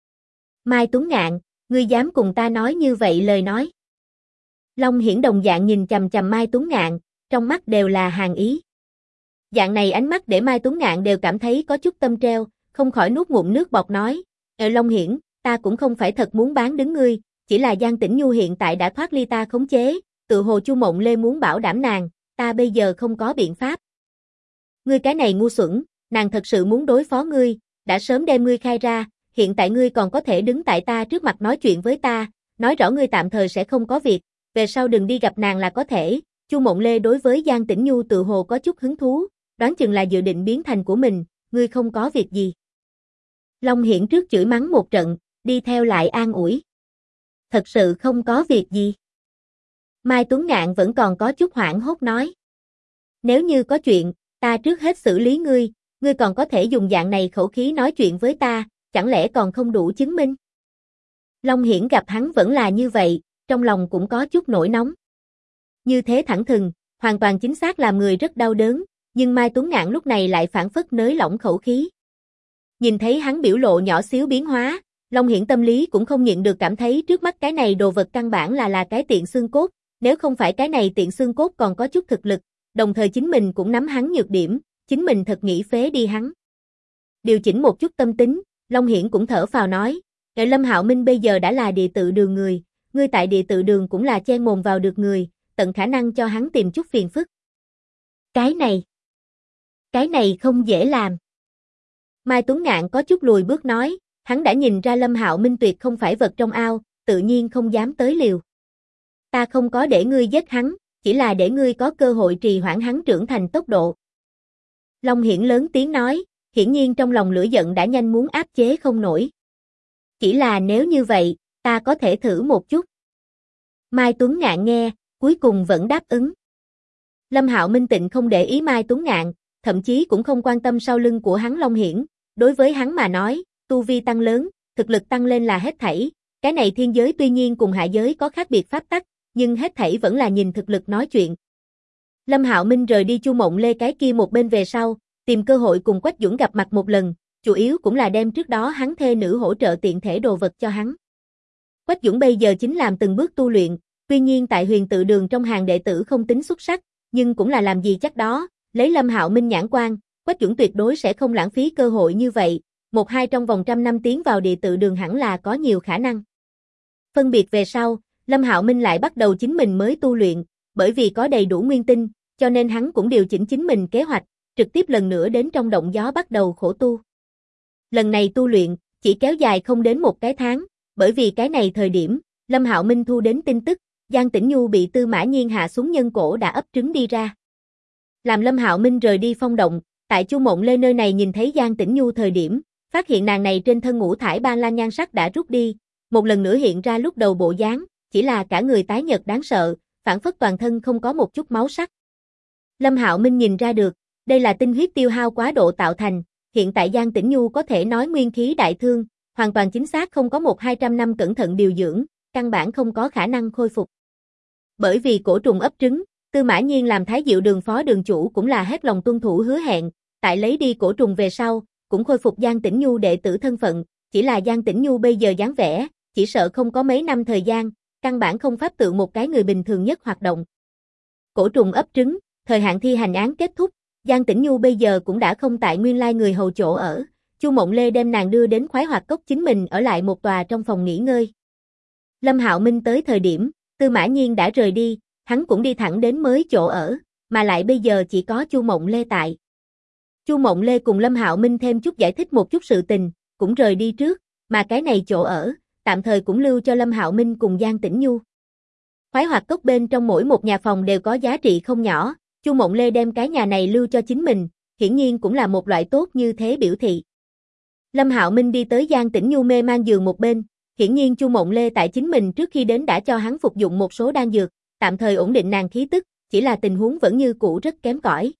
Mai Tuấn Ngạn, ngươi dám cùng ta nói như vậy lời nói. Long Hiển đồng dạng nhìn chằm chằm Mai Tuấn Ngạn, trong mắt đều là hàn ý. Dạng này ánh mắt để Mai Tuấn Ngạn đều cảm thấy có chút tâm treo, không khỏi nuốt ngụm nước bọt nói, Long Hiển, ta cũng không phải thật muốn bán đứng ngươi, chỉ là Giang Tĩnh Nhu hiện tại đã thoát ly ta khống chế, tự hồ Chu Mộng Lê muốn bảo đảm nàng, ta bây giờ không có biện pháp. Ngươi cái này ngu xuẩn, nàng thật sự muốn đối phó ngươi, đã sớm đem ngươi khai ra, hiện tại ngươi còn có thể đứng tại ta trước mặt nói chuyện với ta, nói rõ ngươi tạm thời sẽ không có việc, về sau đừng đi gặp nàng là có thể. Chu Mộng Lê đối với Giang Tĩnh Nhu tự hồ có chút hứng thú, đoán chừng là dự định biến thành của mình, ngươi không có việc gì. Long Hiển trước chửi mắng một trận, đi theo lại an ủi. Thật sự không có việc gì. Mai Tuấn Ngạn vẫn còn có chút hoảng hốt nói. Nếu như có chuyện, ta trước hết xử lý ngươi, ngươi còn có thể dùng dạng này khẩu khí nói chuyện với ta, chẳng lẽ còn không đủ chứng minh? Long Hiển gặp hắn vẫn là như vậy, trong lòng cũng có chút nổi nóng. Như thế thẳng thừng, hoàn toàn chính xác làm người rất đau đớn, nhưng Mai Tuấn Ngạn lúc này lại phản phất nới lỏng khẩu khí. Nhìn thấy hắn biểu lộ nhỏ xíu biến hóa, Long Hiển tâm lý cũng không nhịn được cảm thấy trước mắt cái này đồ vật căn bản là cái tiện xương cốt, nếu không phải cái này tiện xương cốt còn có chút thực lực, đồng thời chính mình cũng nắm hắn nhược điểm, chính mình thật nghĩ phế đi hắn. Điều chỉnh một chút tâm tính, Long Hiển cũng thở phào nói, Lâm Hạo Minh bây giờ đã là Địa Tự Đường người, ngươi tại Địa Tự Đường cũng là chen mồm vào được người, tận khả năng cho hắn tìm chút phiền phức. Cái này không dễ làm. Mai Tuấn Ngạn có chút lùi bước nói, hắn đã nhìn ra Lâm Hạo Minh tuyệt không phải vật trong ao, tự nhiên không dám tới liều. Ta không có để ngươi giết hắn, chỉ là để ngươi có cơ hội trì hoãn hắn trưởng thành tốc độ. Long Hiển lớn tiếng nói, hiển nhiên trong lòng lửa giận đã nhanh muốn áp chế không nổi. Chỉ là nếu như vậy, ta có thể thử một chút. Mai Tuấn Ngạn nghe, cuối cùng vẫn đáp ứng. Lâm Hạo Minh tịnh không để ý Mai Tuấn Ngạn, thậm chí cũng không quan tâm sau lưng của hắn Long Hiển, đối với hắn mà nói, tu vi tăng lớn, thực lực tăng lên là hết thảy, cái này thiên giới tuy nhiên cùng hạ giới có khác biệt pháp tắc, nhưng hết thảy vẫn là nhìn thực lực nói chuyện. Lâm Hạo Minh rời đi Chu Mộng Lê cái kia một bên về sau, tìm cơ hội cùng Quách Dũng gặp mặt một lần, chủ yếu cũng là đem trước đó hắn thê nữ hỗ trợ tiện thể đồ vật cho hắn. Quách Dũng bây giờ chính làm từng bước tu luyện, tuy nhiên tại Huyền Tự Đường trong hàng đệ tử không tính xuất sắc, nhưng cũng là làm gì chắc đó, lấy Lâm Hạo Minh nhãn quan, Quách Dũng tuyệt đối sẽ không lãng phí cơ hội như vậy, một hai trong vòng 100 năm tiến vào Địa Tự Đường hẳn là có nhiều khả năng. Phân biệt về sau, Lâm Hạo Minh lại bắt đầu chính mình mới tu luyện, bởi vì có đầy đủ nguyên tinh, cho nên hắn cũng điều chỉnh chính mình kế hoạch, trực tiếp lần nữa đến trong động gió bắt đầu khổ tu. Lần này tu luyện, chỉ kéo dài không đến một cái tháng, bởi vì cái này thời điểm, Lâm Hạo Minh thu đến tin tức, Giang Tĩnh Nhu bị Tư Mã Nhiên hạ xuống nhân cổ đã ấp trứng đi ra. Làm Lâm Hạo Minh rời đi phong động, tại Chu Mộng Lê nơi này nhìn thấy Giang Tĩnh Nhu thời điểm, phát hiện nàng này trên thân ngũ thải ban lan nhan sắc đã rút đi, một lần nữa hiện ra lúc đầu bộ dáng, chỉ là cả người tái nhợt đáng sợ, phản phất toàn thân không có một chút máu sắc. Lâm Hạo Minh nhìn ra được, đây là tinh huyết tiêu hao quá độ tạo thành, hiện tại Giang Tĩnh Nhu có thể nói nguyên khí đại thương, hoàn toàn chính xác không có 100-200 năm cẩn thận điều dưỡng, căn bản không có khả năng khôi phục. Bởi vì cổ trùng ấp trứng, Tư Mã Nhiên làm Thái Diệu Đường phó đường chủ cũng là hết lòng tuân thủ hứa hẹn, tại lấy đi cổ trùng về sau, cũng khôi phục Giang Tĩnh Nhu đệ tử thân phận, chỉ là Giang Tĩnh Nhu bây giờ dáng vẻ, chỉ sợ không có mấy năm thời gian, căn bản không pháp tượng một cái người bình thường nhất hoạt động. Cổ trùng ấp trứng, thời hạn thi hành án kết thúc, Giang Tĩnh Nhu bây giờ cũng đã không tại nguyên lai người hầu chỗ ở, Chu Mộng Lê đem nàng đưa đến Khoái Hoạt Cốc chính mình ở lại một tòa trong phòng nghỉ ngơi. Lâm Hạo Minh tới thời điểm, Tư Mã Nhiên đã rời đi, hắn cũng đi thẳng đến mới chỗ ở, mà lại bây giờ chỉ có Chu Mộng Lê tại. Chu Mộng Lê cùng Lâm Hạo Minh thêm chút giải thích một chút sự tình, cũng rời đi trước, mà cái này chỗ ở, tạm thời cũng lưu cho Lâm Hạo Minh cùng Giang Tĩnh Nhu. Khoái Hoạt Cốc bên trong mỗi một nhà phòng đều có giá trị không nhỏ, Chu Mộng Lê đem cái nhà này lưu cho chính mình, hiển nhiên cũng là một loại tốt như thế biểu thị. Lâm Hạo Minh đi tới Giang Tĩnh Nhu mê man giường một bên, hiển nhiên Chu Mộng Lê tại chính mình trước khi đến đã cho hắn phục dụng một số đan dược, tạm thời ổn định nàng khí tức, chỉ là tình huống vẫn như cũ rất kém cỏi.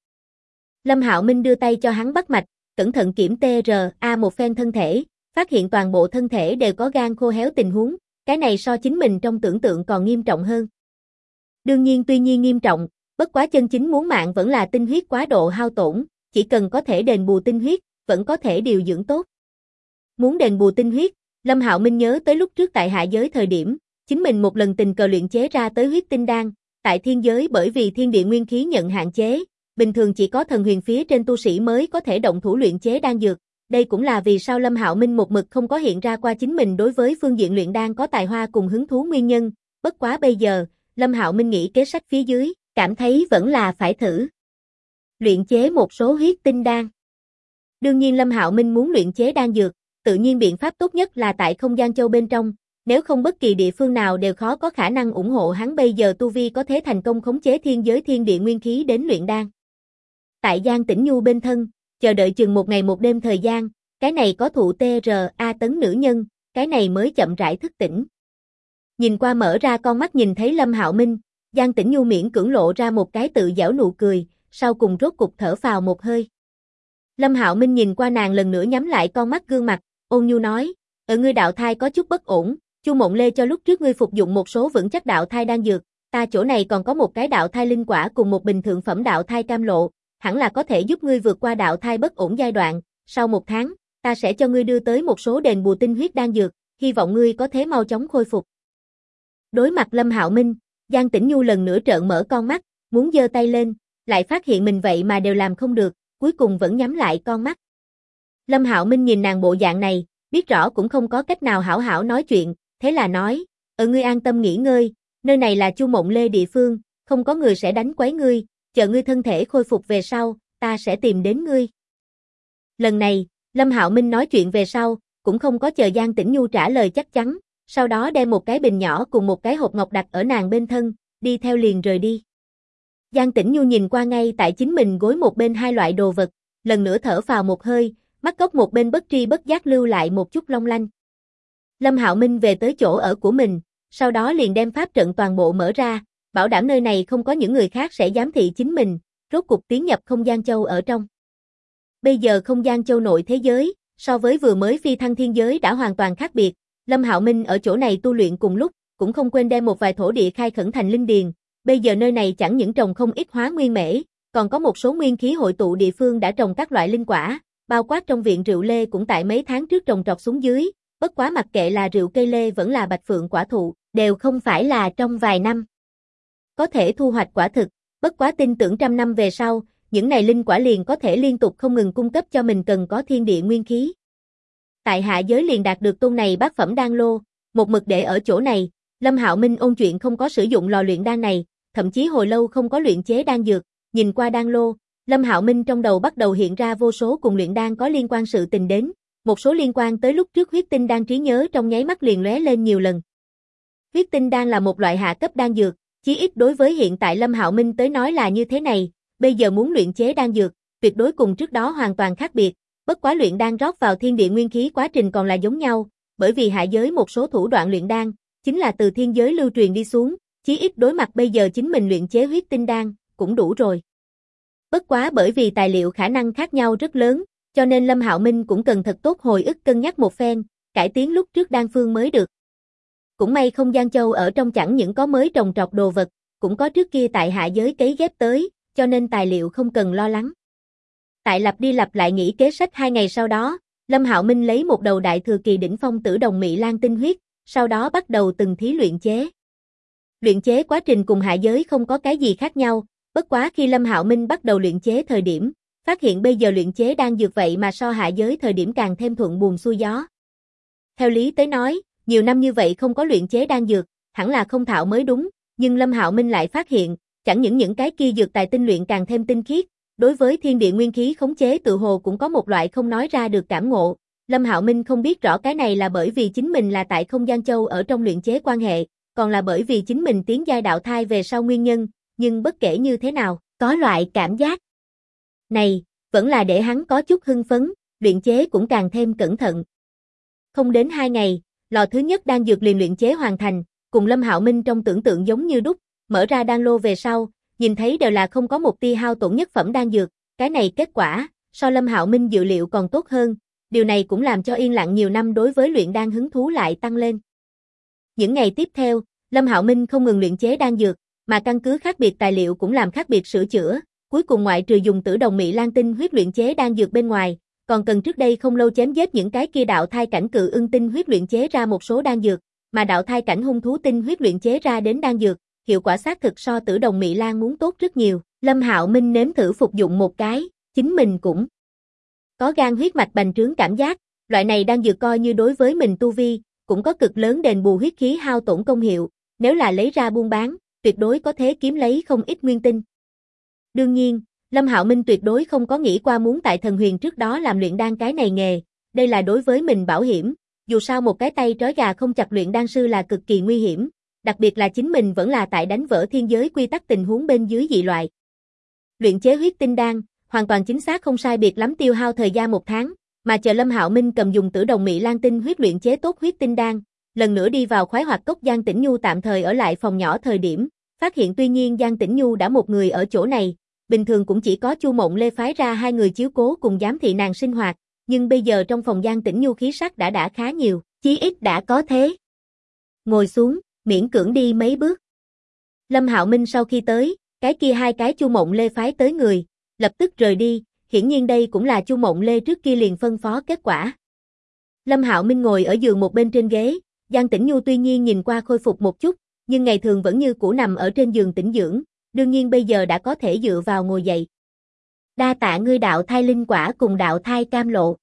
Lâm Hạo Minh đưa tay cho hắn bắt mạch, cẩn thận kiểm TRA một phen thân thể, phát hiện toàn bộ thân thể đều có gan khô héo tình huống, cái này so chính mình trong tưởng tượng còn nghiêm trọng hơn. Đương nhiên tuy nhiên nghiêm trọng, bất quá chân chính muốn mạng vẫn là tinh huyết quá độ hao tổn, chỉ cần có thể đền bù tinh huyết, vẫn có thể điều dưỡng tốt. Muốn đền bù tinh huyết, Lâm Hạo Minh nhớ tới lúc trước tại hạ giới thời điểm, chính mình một lần tình cờ luyện chế ra tới huyết tinh đan, tại thiên giới bởi vì thiên địa nguyên khí nhận hạn chế, bình thường chỉ có thần huyền phía trên tu sĩ mới có thể động thủ luyện chế đan dược, đây cũng là vì sao Lâm Hạo Minh một mực không có hiện ra qua chính mình đối với phương diện luyện đan có tài hoa cùng hứng thú nguyên nhân, bất quá bây giờ, Lâm Hạo Minh nghĩ kế sách phía dưới, cảm thấy vẫn là phải thử luyện chế một số huyết tinh đan. Đương nhiên Lâm Hạo Minh muốn luyện chế đan dược, tự nhiên biện pháp tốt nhất là tại không gian châu bên trong, nếu không bất kỳ địa phương nào đều khó có khả năng ủng hộ hắn bây giờ tu vi có thể thành công khống chế thiên giới thiên địa nguyên khí đến luyện đan. Tại Giang Tĩnh Nhu bên thân, chờ đợi chừng một ngày một đêm thời gian, cái này có thụ TRA tấn nữ nhân, cái này mới chậm rãi thức tỉnh. Nhìn qua mở ra con mắt nhìn thấy Lâm Hạo Minh, Giang Tĩnh Nhu miễn cưỡng lộ ra một cái tự giãu nụ cười, sau cùng rốt cục thở phào một hơi. Lâm Hạo Minh nhìn qua nàng lần nữa nhắm lại con mắt gương mặt, ôn nhu nói, ở ngươi đạo thai có chút bất ổn, Chu Mộng Lê cho lúc trước ngươi phục dụng một số vững chắc đạo thai đan dược, ta chỗ này còn có một cái đạo thai linh quả cùng một bình thượng phẩm đạo thai cam lộ, hẳn là có thể giúp ngươi vượt qua đạo thai bất ổn giai đoạn, sau một tháng, ta sẽ cho ngươi đưa tới một số đền bù tinh huyết đan dược, hy vọng ngươi có thể mau chóng khôi phục. Đối mặt Lâm Hạo Minh, Giang Tĩnh Nhu lần nữa trợn mở con mắt, muốn giơ tay lên, lại phát hiện mình vậy mà đều làm không được, cuối cùng vẫn nhắm lại con mắt. Lâm Hạo Minh nhìn nàng bộ dạng này, biết rõ cũng không có cách nào hảo hảo nói chuyện, thế là nói, ngươi an tâm nghỉ ngơi, nơi này là Chu Mộng Lê địa phương, không có người sẽ đánh quấy ngươi, chờ ngươi thân thể khôi phục về sau, ta sẽ tìm đến ngươi. Lần này, Lâm Hạo Minh nói chuyện về sau, cũng không có chờ Giang Tĩnh Nhu trả lời chắc chắn, sau đó đem một cái bình nhỏ cùng một cái hộp ngọc đặt ở nàng bên thân, đi theo liền rời đi. Giang Tĩnh Nhu nhìn qua ngay tại chính mình gối một bên hai loại đồ vật, lần nữa thở phào một hơi, mắt cốc một bên bất tri bất giác lưu lại một chút long lanh. Lâm Hạo Minh về tới chỗ ở của mình, sau đó liền đem pháp trận toàn bộ mở ra, bảo đảm nơi này không có những người khác sẽ giám thị chính mình, rốt cuộc tiến nhập không gian châu ở trong. Bây giờ không gian châu nội thế giới, so với vừa mới phi thăng thiên giới đã hoàn toàn khác biệt, Lâm Hạo Minh ở chỗ này tu luyện cùng lúc, cũng không quên đem một vài thổ địa khai khẩn thành linh điền, bây giờ nơi này chẳng những trồng không ít hóa nguyên mễ, còn có một số nguyên khí hội tụ địa phương đã trồng các loại linh quả, bao quát trong viện rượu lê cũng tại mấy tháng trước trồng trọt xuống dưới, bất quá mặc kệ là rượu cây lê vẫn là bạch phượng quả thụ, đều không phải là trong vài năm có thể thu hoạch quả thực, bất quá tin tưởng trăm năm về sau, những này linh quả liền có thể liên tục không ngừng cung cấp cho mình cần có thiên địa nguyên khí. Tại hạ giới liền đạt được tôn này bát phẩm đan lô, một mực để ở chỗ này, Lâm Hạo Minh ôn chuyện không có sử dụng lò luyện đan này, thậm chí hồi lâu không có luyện chế đan dược, nhìn qua đan lô, Lâm Hạo Minh trong đầu bắt đầu hiện ra vô số cùng luyện đan có liên quan sự tình đến, một số liên quan tới lúc trước huyết tinh đan trí nhớ trong nháy mắt liền lóe lên nhiều lần. Huyết tinh đan là một loại hạ cấp đan dược, chí ít đối với hiện tại Lâm Hạo Minh tới nói là như thế này, bây giờ muốn luyện chế đan dược, tuyệt đối cùng trước đó hoàn toàn khác biệt, bất quá luyện đan rót vào thiên địa nguyên khí quá trình còn là giống nhau, bởi vì hạ giới một số thủ đoạn luyện đan, chính là từ thiên giới lưu truyền đi xuống, chí ít đối mặt bây giờ chính mình luyện chế huyết tinh đan, cũng đủ rồi. Bất quá bởi vì tài liệu khả năng khác nhau rất lớn, cho nên Lâm Hạo Minh cũng cần thật tốt hồi ức cân nhắc một phen, cải tiến lúc trước đan phương mới được. Cũng may không gian châu ở trong chẳng những có mới trồng trọt đồ vật, cũng có trước kia tại hạ giới cấy ghép tới, cho nên tài liệu không cần lo lắng. Tại lặp đi lặp lại nghĩ kế sách 2 ngày sau đó, Lâm Hạo Minh lấy một đầu đại thừa kỳ đỉnh phong tử đồng mị lan tinh huyết, sau đó bắt đầu từng thí luyện chế. Luyện chế quá trình cùng hạ giới không có cái gì khác nhau, bất quá khi Lâm Hạo Minh bắt đầu luyện chế thời điểm, phát hiện bây giờ luyện chế đang dược vậy mà so hạ giới thời điểm càng thêm thuận buồm xuôi gió. Theo lý tới nói, nhiều năm như vậy không có luyện chế đan dược, hẳn là không thạo mới đúng, nhưng Lâm Hạo Minh lại phát hiện, chẳng những cái kia dược tài tinh luyện càng thêm tinh khiết, đối với thiên địa nguyên khí khống chế tự hồ cũng có một loại không nói ra được cảm ngộ. Lâm Hạo Minh không biết rõ cái này là bởi vì chính mình là tại không gian châu ở trong luyện chế quan hệ, còn là bởi vì chính mình tiến giai đạo thai về sau nguyên nhân, nhưng bất kể như thế nào, có loại cảm giác này, vẫn là để hắn có chút hưng phấn, luyện chế cũng càng thêm cẩn thận. Không đến 2 ngày, lò thứ nhất đan dược liền luyện chế hoàn thành, cùng Lâm Hạo Minh trong tưởng tượng giống như đúc, mở ra đan lô về sau, nhìn thấy đều là không có một tia hao tổn nhất phẩm đan dược, cái này kết quả, so Lâm Hạo Minh dự liệu còn tốt hơn, điều này cũng làm cho yên lặng nhiều năm đối với luyện đan hứng thú lại tăng lên. Những ngày tiếp theo, Lâm Hạo Minh không ngừng luyện chế đan dược, mà căn cứ khác biệt tài liệu cũng làm khác biệt sửa chữa, cuối cùng ngoại trừ dùng tử đồng mị lan tinh huyết luyện chế đan dược bên ngoài, còn cần trước đây không lâu chém giết những cái kia đạo thai cảnh cự ưng tinh huyết luyện chế ra một số đan dược, mà đạo thai cảnh hung thú tinh huyết luyện chế ra đến đan dược, hiệu quả xác thực so tử đồng mị lan muốn tốt rất nhiều. Lâm Hạo Minh nếm thử phục dụng một cái, chính mình cũng có gan huyết mạch bành trướng cảm giác, loại này đan dược coi như đối với mình tu vi, cũng có cực lớn đền bù huyết khí hao tổn công hiệu, nếu là lấy ra buôn bán, tuyệt đối có thể kiếm lấy không ít nguyên tinh. Đương nhiên, Lâm Hạo Minh tuyệt đối không có nghĩ qua muốn tại Thần Huyền trước đó làm luyện đan cái này nghề, đây là đối với mình bảo hiểm, dù sao một cái tay trói gà không chặt luyện đan sư là cực kỳ nguy hiểm, đặc biệt là chính mình vẫn là tại đánh vỡ thiên giới quy tắc tình huống bên dưới dị loại. Luyện chế huyết tinh đan, hoàn toàn chính xác không sai biệt lắm tiêu hao thời gian 1 tháng, mà chờ Lâm Hạo Minh cầm dùng tử đồng mị lan tinh huyết luyện chế tốt huyết tinh đan, lần nữa đi vào khoái hoạt cốc Giang Tĩnh Nhu tạm thời ở lại phòng nhỏ thời điểm, phát hiện tuy nhiên Giang Tĩnh Nhu đã một người ở chỗ này, bình thường cũng chỉ có Chu Mộng Lê phái ra 2 người chiếu cố cùng giám thị nàng sinh hoạt, nhưng bây giờ trong phòng Giang Tĩnh Nhu khí sắc đã khá nhiều, chí ít đã có thế. Ngồi xuống, miễn cưỡng đi mấy bước. Lâm Hạo Minh sau khi tới, cái kia 2 cái Chu Mộng Lê phái tới người, lập tức rời đi, hiển nhiên đây cũng là Chu Mộng Lê trước kia liền phân phó kết quả. Lâm Hạo Minh ngồi ở giường một bên trên ghế, Giang Tĩnh Nhu tuy nhiên nhìn qua khôi phục một chút, nhưng ngày thường vẫn như cũ nằm ở trên giường tĩnh dưỡng, đương nhiên bây giờ đã có thể dựa vào ngồi dậy. Đa tạ ngươi đạo thai linh quả cùng đạo thai cam lộ.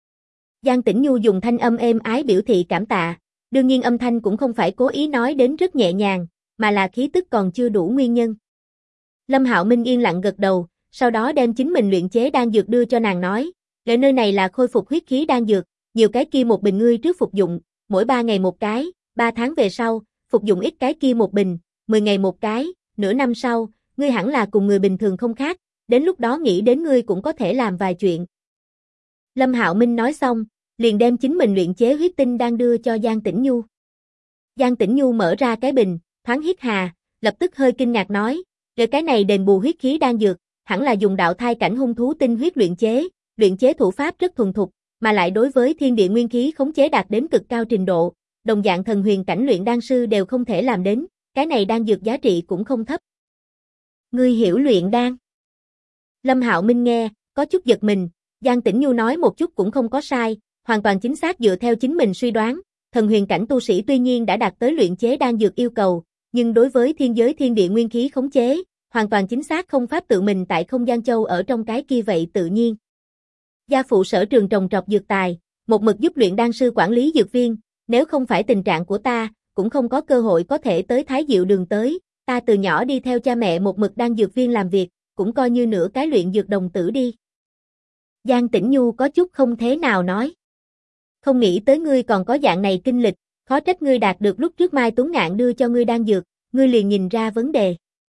Giang Tĩnh Nhu dùng thanh âm êm ái biểu thị cảm tạ, đương nhiên âm thanh cũng không phải cố ý nói đến rất nhẹ nhàng, mà là khí tức còn chưa đủ nguyên nhân. Lâm Hạo Minh yên lặng gật đầu, sau đó đem chính mình luyện chế đan dược đưa cho nàng nói, ở nơi này là khôi phục huyết khí đan dược, nhiều cái kia một bình ngươi trước phục dụng, mỗi 3 ngày một cái, 3 tháng về sau, phục dụng ít cái kia một bình, 10 ngày một cái, nửa năm sau, ngươi hẳn là cùng người bình thường không khác, đến lúc đó nghĩ đến ngươi cũng có thể làm vài chuyện. Lâm Hạo Minh nói xong, liền đem chính mình luyện chế huyết tinh đan đưa cho Giang Tĩnh Nhu. Giang Tĩnh Nhu mở ra cái bình, thoáng hít hà, lập tức hơi kinh ngạc nói, cái này đền bù huyết khí đan dược, hẳn là dùng đạo thai cảnh hung thú tinh huyết luyện chế thủ pháp rất thuần thục, mà lại đối với thiên địa nguyên khí khống chế đạt đến cực cao trình độ, đồng dạng thần huyền cảnh luyện đan sư đều không thể làm đến, cái này đan dược giá trị cũng không thấp. Ngươi hiểu luyện đan? Lâm Hạo Minh nghe, có chút giật mình, Giang Tĩnh Nhu nói một chút cũng không có sai, hoàn toàn chính xác dựa theo chính mình suy đoán, thần huyền cảnh tu sĩ tuy nhiên đã đạt tới luyện chế đan dược yêu cầu, nhưng đối với thiên giới thiên địa nguyên khí khống chế, hoàn toàn chính xác không pháp tự mình tại không gian châu ở trong cái kia vậy tự nhiên. Gia phụ sở trường trồng trọt dược tài, một mực giúp luyện đan sư quản lý dược viên, nếu không phải tình trạng của ta, cũng không có cơ hội có thể tới Thái Diệu Đường tới, ta từ nhỏ đi theo cha mẹ một mực đan dược viên làm việc, cũng coi như nửa cái luyện dược đồng tử đi. Giang Tĩnh Nhu có chút không thế nào nói. Không nghĩ tới ngươi còn có dạng này kinh lịch, khó trách ngươi đạt được lúc trước Mai Tuấn Ngạn đưa cho ngươi đan dược, ngươi liền nhìn ra vấn đề.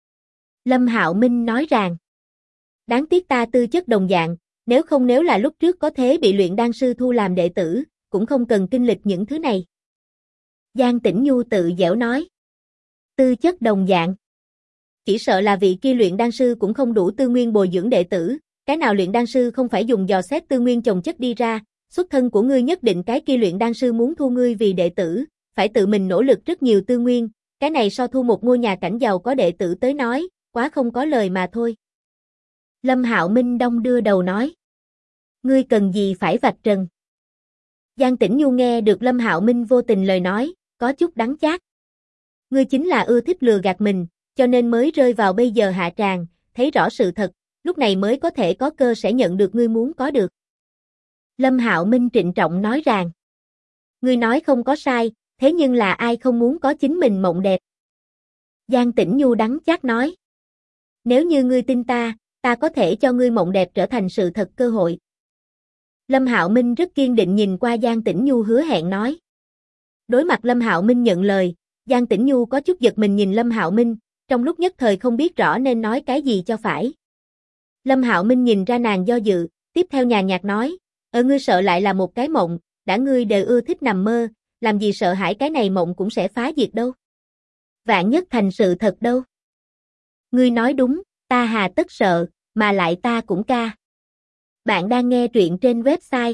Lâm Hạo Minh nói rằng, đáng tiếc ta tư chất đồng dạng, nếu là lúc trước có thế bị luyện đan sư thu làm đệ tử, cũng không cần kinh lịch những thứ này. Giang Tĩnh Nhu tự giễu nói, tư chất đồng dạng. Chỉ sợ là vị kia luyện đan sư cũng không đủ tư nguyên bồi dưỡng đệ tử, cái nào luyện đan sư không phải dùng dò xét tư nguyên chồng chất đi ra, xuất thân của ngươi nhất định cái kia luyện đan sư muốn thu ngươi vì đệ tử, phải tự mình nỗ lực rất nhiều tư nguyên, cái này so thu một ngôi nhà cảnh giàu có đệ tử tới nói, quá không có lời mà thôi. Lâm Hạo Minh đong đưa đầu nói, ngươi cần gì phải vạch trần. Giang Tĩnh Nhu nghe được Lâm Hạo Minh vô tình lời nói, có chút đắng chát. Ngươi chính là ưa thích lừa gạt mình, cho nên mới rơi vào bây giờ hạ tràng, thấy rõ sự thật, lúc này mới có thể có cơ sẽ nhận được ngươi muốn có được. Lâm Hạo Minh trịnh trọng nói rằng, ngươi nói không có sai, thế nhưng là ai không muốn có chính mình mộng đẹp. Giang Tĩnh Nhu đắng chát nói, nếu như ngươi tin ta có thể cho ngươi mộng đẹp trở thành sự thật cơ hội. Lâm Hạo Minh rất kiên định nhìn qua Giang Tĩnh Nhu hứa hẹn nói. Đối mặt Lâm Hạo Minh nhận lời, Giang Tĩnh Nhu có chút giật mình nhìn Lâm Hạo Minh, trong lúc nhất thời không biết rõ nên nói cái gì cho phải. Lâm Hạo Minh nhìn ra nàng do dự, tiếp theo nhàn nhạt nói, ngươi sợ lại là một cái mộng, đã ngươi đều ưa thích nằm mơ, làm gì sợ hãi cái này mộng cũng sẽ phá diệt đâu. Vạn nhất thành sự thật đâu. Ngươi nói đúng, ta hà tất sợ, mà lại ta cũng ca. Bạn đang nghe truyện trên website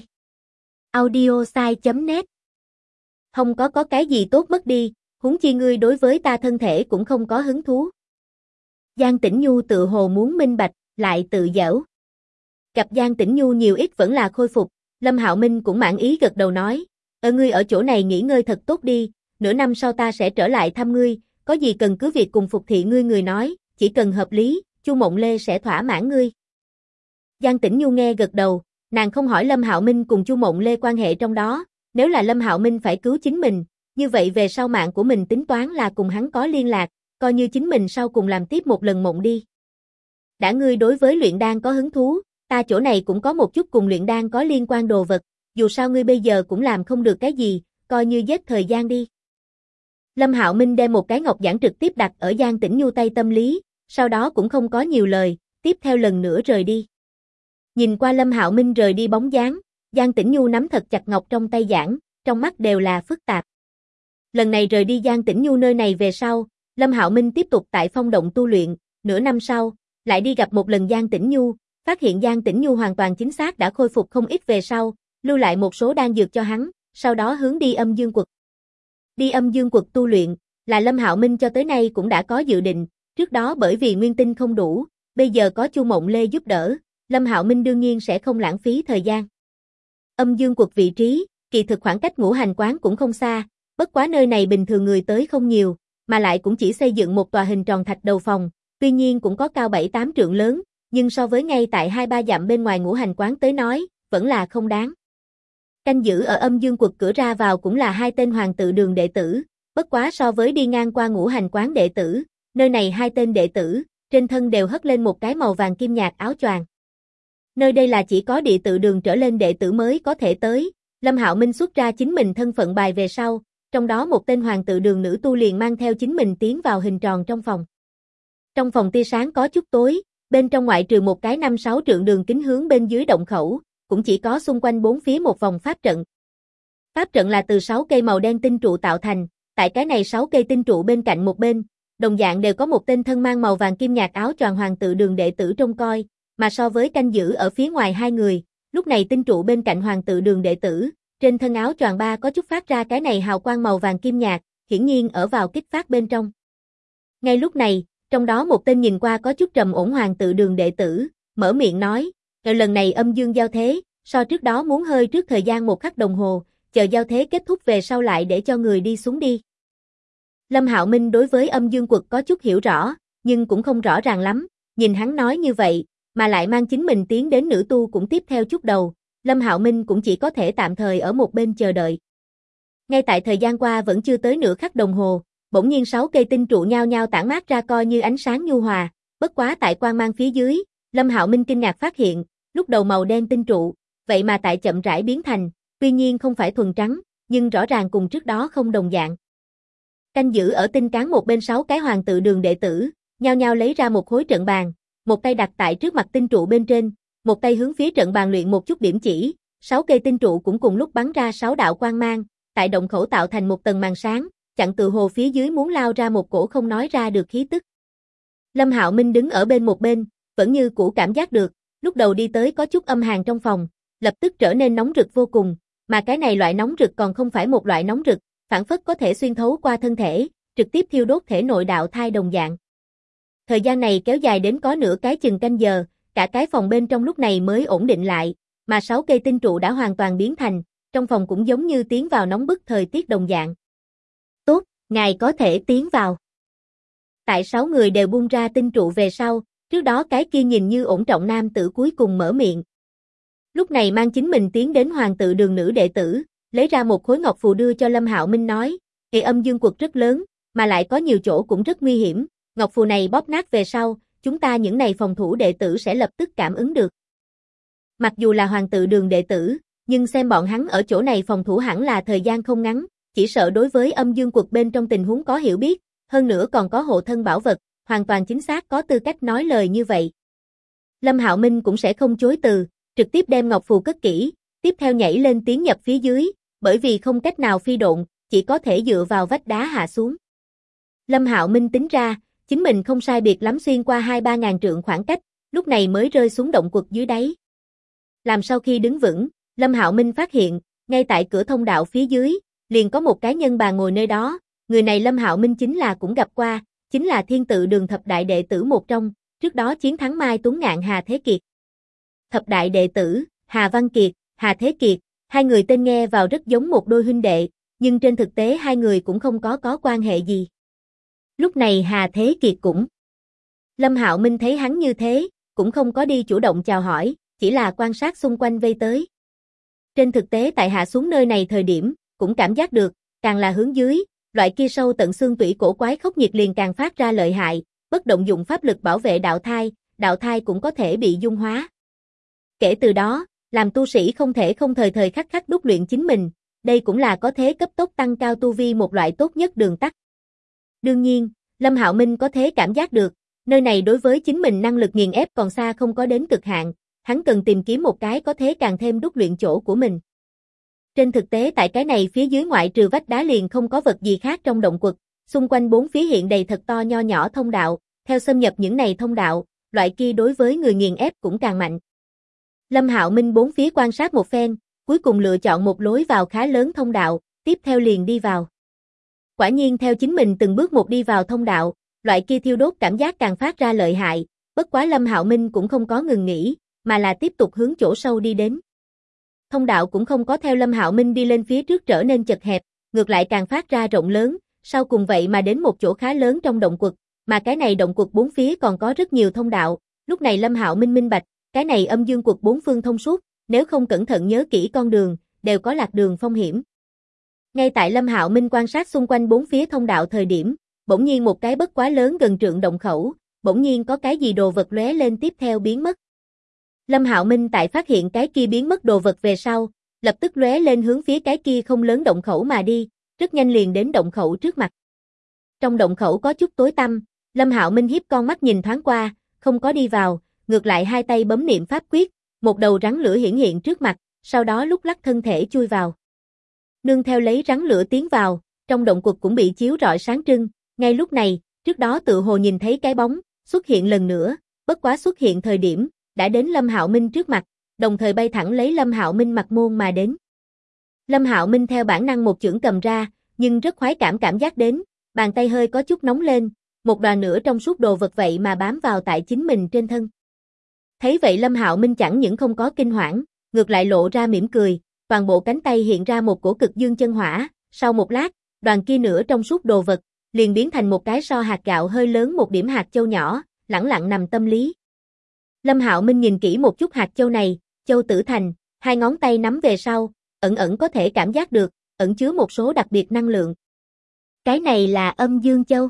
audiosai.net. Không có cái gì tốt mất đi, huống chi ngươi đối với ta thân thể cũng không có hứng thú. Giang Tĩnh Nhu tự hồ muốn minh bạch, lại tự giễu. Gặp Giang Tĩnh Nhu nhiều ít vẫn là khôi phục, Lâm Hạo Minh cũng mãn ý gật đầu nói, ngươi ở chỗ này nghỉ ngơi thật tốt đi, nửa năm sau ta sẽ trở lại thăm ngươi, có gì cần cứ việc cùng phục thị ngươi người nói, chỉ cần hợp lý, Chu Mộng Lê sẽ thỏa mãn ngươi. Giang Tĩnh Nhu nghe gật đầu, nàng không hỏi Lâm Hạo Minh cùng Chu Mộng Lê quan hệ trong đó, nếu là Lâm Hạo Minh phải cứu chính mình, như vậy về sau mạng của mình tính toán là cùng hắn có liên lạc, coi như chính mình sau cùng làm tiếp một lần mộng đi. Đã ngươi đối với luyện đan có hứng thú, ta chỗ này cũng có một chút cùng luyện đan có liên quan đồ vật, dù sao ngươi bây giờ cũng làm không được cái gì, coi như giết thời gian đi. Lâm Hạo Minh đem một cái ngọc giản trực tiếp đặt ở Giang Tĩnh Nhu tay tâm lý, sau đó cũng không có nhiều lời, tiếp theo lần nữa rời đi. Nhìn qua Lâm Hạo Minh rời đi bóng dáng, Giang Tĩnh Nhu nắm thật chặt ngọc trong tay giản, trong mắt đều là phức tạp. Lần này rời đi Giang Tĩnh Nhu nơi này về sau, Lâm Hạo Minh tiếp tục tại Phong Động tu luyện, nửa năm sau, lại đi gặp một lần Giang Tĩnh Nhu, phát hiện Giang Tĩnh Nhu hoàn toàn chính xác đã khôi phục không ít về sau, lưu lại một số đan dược cho hắn, sau đó hướng đi Âm Dương Quật. Đi Âm Dương Quật tu luyện, là Lâm Hạo Minh cho tới nay cũng đã có dự định, trước đó bởi vì nguyên tinh không đủ, bây giờ có Chu Mộng Lê giúp đỡ, Lâm Hạo Minh đương nhiên sẽ không lãng phí thời gian. Âm Dương Quật vị trí, kỳ thực khoảng cách Ngũ Hành Quán cũng không xa, bất quá nơi này bình thường người tới không nhiều, mà lại cũng chỉ xây dựng một tòa hình tròn thạch đầu phòng, tuy nhiên cũng có cao 7-8 trượng lớn, nhưng so với ngay tại 2-3 dặm bên ngoài Ngũ Hành Quán tới nói, vẫn là không đáng. Canh giữ ở Âm Dương Quật cửa ra vào cũng là 2 tên hoàng tự đường đệ tử, bất quá so với đi ngang qua Ngũ Hành Quán đệ tử, nơi này 2 tên đệ tử, trên thân đều hất lên một cái màu vàng kim nhạt áo choàng. Nơi đây là chỉ có địa tự đường trở lên đệ tử mới có thể tới, Lâm Hạo Minh xuất ra chính mình thân phận bài về sau, trong đó một tên hoàng tự đường nữ tu liền mang theo chính mình tiến vào hình tròn trong phòng. Trong phòng tia sáng có chút tối, bên trong ngoại trừ một cái 5-6 trượng đường kính hướng bên dưới động khẩu, cũng chỉ có xung quanh 4 phía một vòng pháp trận. Pháp trận là từ 6 cây màu đen tinh trụ tạo thành, tại cái này 6 cây tinh trụ bên cạnh một bên, đồng dạng đều có một tên thân mang màu vàng kim nhạt áo choàng hoàng tự đường đệ tử trông coi, mà so với canh giữ ở phía ngoài hai người, lúc này tinh trụ bên cạnh hoàng tự đường đệ tử, trên thân áo choàng ba có chút phát ra cái này hào quang màu vàng kim nhạt, hiển nhiên ở vào kích phát bên trong. Ngay lúc này, trong đó một tên nhìn qua có chút trầm ổn hoàng tự đường đệ tử, mở miệng nói, lần này âm dương giao thế, so trước đó muốn hơi trước thời gian một khắc đồng hồ, chờ giao thế kết thúc về sau lại để cho người đi xuống đi. Lâm Hạo Minh đối với âm dương quật có chút hiểu rõ, nhưng cũng không rõ ràng lắm, nhìn hắn nói như vậy, mà lại mang chính mình tiến đến nữ tu cũng tiếp theo chút đầu, Lâm Hạo Minh cũng chỉ có thể tạm thời ở một bên chờ đợi. Ngay tại thời gian qua vẫn chưa tới nửa khắc đồng hồ, bỗng nhiên 6 cây tinh trụ nhao nhao tản mát ra coi như ánh sáng nhu hòa, bất quá tại quang mang phía dưới, Lâm Hạo Minh kinh ngạc phát hiện, lúc đầu màu đen tinh trụ, vậy mà tại chậm rãi biến thành, tuy nhiên không phải thuần trắng, nhưng rõ ràng cùng trước đó không đồng dạng. Canh giữ ở tinh cán một bên 6 cái hoàng tự đường đệ tử, nhao nhao lấy ra một khối trận bàn, một tay đặt tại trước mặt tinh trụ bên trên, một tay hướng phía trận bàn luyện một chút điểm chỉ, 6 cây tinh trụ cũng cùng lúc bắn ra 6 đạo quang mang, tại động khẩu tạo thành một tầng màn sáng, chặn từ hồ phía dưới muốn lao ra một cổ không nói ra được khí tức. Lâm Hạo Minh đứng ở bên một bên, vẫn như cũ cảm giác được, lúc đầu đi tới có chút âm hàn trong phòng, lập tức trở nên nóng rực vô cùng, mà cái này loại nóng rực còn không phải một loại nóng rực, phản phất có thể xuyên thấu qua thân thể, trực tiếp thiêu đốt thể nội đạo thai đồng dạng. Thời gian này kéo dài đến có nửa cái chừng canh giờ, cả cái phòng bên trong lúc này mới ổn định lại, mà 6 cây tinh trụ đã hoàn toàn biến thành, trong phòng cũng giống như tiến vào nóng bức thời tiết đồng dạng. Tốt, ngài có thể tiến vào. Tại 6 người đều buông ra tinh trụ về sau, trước đó cái kia nhìn như ổn trọng nam tử cuối cùng mở miệng. Lúc này mang chính mình tiến đến hoàng tự đường nữ đệ tử, lấy ra một khối ngọc phù đưa cho Lâm Hạo Minh nói, âm dương quật rất lớn, mà lại có nhiều chỗ cũng rất nguy hiểm, ngọc phù này bóp nát về sau, chúng ta những này phòng thủ đệ tử sẽ lập tức cảm ứng được. Mặc dù là hoàng tự đường đệ tử, nhưng xem bọn hắn ở chỗ này phòng thủ hẳn là thời gian không ngắn, chỉ sợ đối với âm dương quật bên trong tình huống có hiểu biết, hơn nữa còn có hộ thân bảo vật, hoàn toàn chính xác có tư cách nói lời như vậy. Lâm Hạo Minh cũng sẽ không chối từ, trực tiếp đem ngọc phù cất kỹ, tiếp theo nhảy lên tiến nhập phía dưới, bởi vì không cách nào phi độn, chỉ có thể dựa vào vách đá hạ xuống. Lâm Hạo Minh tính ra, chính mình không sai biệt lắm xuyên qua 2-3 ngàn trượng khoảng cách, lúc này mới rơi xuống động quật dưới đáy. Làm sau khi đứng vững, Lâm Hạo Minh phát hiện, ngay tại cửa thông đạo phía dưới, liền có một cái nhân bà ngồi nơi đó, người này Lâm Hạo Minh chính là cũng gặp qua, chính là Thiên Tự Đường thập đại đệ tử một trong, trước đó chiến thắng Mai Tuấn Ngạn Hà Thế Kiệt. Thập đại đệ tử, Hà Văn Kiệt, Hà Thế Kiệt, hai người tên nghe vào rất giống một đôi huynh đệ, nhưng trên thực tế hai người cũng không có quan hệ gì. Lúc này Hà Thế Kiệt cũng. Lâm Hạo Minh thấy hắn như thế, cũng không có đi chủ động chào hỏi, chỉ là quan sát xung quanh vây tới. Trên thực tế tại hạ xuống nơi này thời điểm, cũng cảm giác được, càng là hướng dưới, loại kia sâu tận xương tủy cổ quái khốc nhiệt liền càng phát ra lợi hại, bất động dụng pháp lực bảo vệ đạo thai cũng có thể bị dung hóa. Kể từ đó, làm tu sĩ không thể không thời thời khắc khắc đúc luyện chính mình, đây cũng là có thế cấp tốc tăng cao tu vi một loại tốt nhất đường tắt. Đương nhiên, Lâm Hạo Minh có thế cảm giác được, nơi này đối với chính mình năng lực nghiền ép còn xa không có đến cực hạn, hắn cần tìm kiếm một cái có thế càng thêm đúc luyện chỗ của mình. Trên thực tế tại cái này phía dưới ngoại trừ vách đá liền không có vật gì khác trong động quật, xung quanh bốn phía hiện đầy thật to nho nhỏ thông đạo, theo xâm nhập những này thông đạo, loại kia đối với người nghiền ép cũng càng mạnh. Lâm Hạo Minh bốn phía quan sát một phen, cuối cùng lựa chọn một lối vào khá lớn thông đạo, tiếp theo liền đi vào. Quả nhiên theo chính mình từng bước một đi vào thông đạo, loại kia thiêu đốt cảm giác càng phát ra lợi hại, bất quá Lâm Hạo Minh cũng không có ngừng nghỉ, mà là tiếp tục hướng chỗ sâu đi đến. Thông đạo cũng không có theo Lâm Hạo Minh đi lên phía trước trở nên chật hẹp, ngược lại càng phát ra rộng lớn, sau cùng vậy mà đến một chỗ khá lớn trong động quật, mà cái này động quật bốn phía còn có rất nhiều thông đạo, lúc này Lâm Hạo Minh minh bạch, cái này âm dương quật bốn phương thông suốt, nếu không cẩn thận nhớ kỹ con đường, đều có lạc đường phong hiểm. Ngay tại Lâm Hạo Minh quan sát xung quanh bốn phía thông đạo thời điểm, bỗng nhiên một cái bất quá lớn gần trượng động khẩu, bỗng nhiên có cái gì đồ vật lóe lên tiếp theo biến mất. Lâm Hạo Minh tại phát hiện cái kia biến mất đồ vật về sau, lập tức lóe lên hướng phía cái kia không lớn động khẩu mà đi, rất nhanh liền đến động khẩu trước mặt. Trong động khẩu có chút tối tăm, Lâm Hạo Minh hiếp con mắt nhìn thoáng qua, không có đi vào, ngược lại hai tay bấm niệm pháp quyết, một đầu rắn lửa hiển hiện trước mặt, sau đó lúc lắc thân thể chui vào. Nương theo lấy rắn lửa tiến vào, trong động quật cũng bị chiếu rọi sáng trưng, ngay lúc này, Trước đó tự hồ nhìn thấy cái bóng, xuất hiện lần nữa, bất quá xuất hiện thời điểm, đã đến Lâm Hạo Minh trước mặt, đồng thời bay thẳng lấy Lâm Hạo Minh mặt môn mà đến. Lâm Hạo Minh theo bản năng một chưởng cầm ra, nhưng rất khoái cảm giác đến, bàn tay hơi có chút nóng lên, một đoàn nửa trong suốt đồ vật vậy mà bám vào tại chính mình trên thân. Thấy vậy Lâm Hạo Minh chẳng những không có kinh hoảng, ngược lại lộ ra mỉm cười, toàn bộ cánh tay hiện ra một cổ cực dương chân hỏa, sau một lát, đoàn kia nửa trong suốt đồ vật, liền biến thành một cái so hạt gạo hơi lớn một điểm hạt châu nhỏ, lẳng lặng nằm tâm lý. Lâm Hạo Minh nhìn kỹ một chút hạt châu này, châu tử thành, hai ngón tay nắm về sau, ẩn có thể cảm giác được, ẩn chứa một số đặc biệt năng lượng. Cái này là âm dương châu.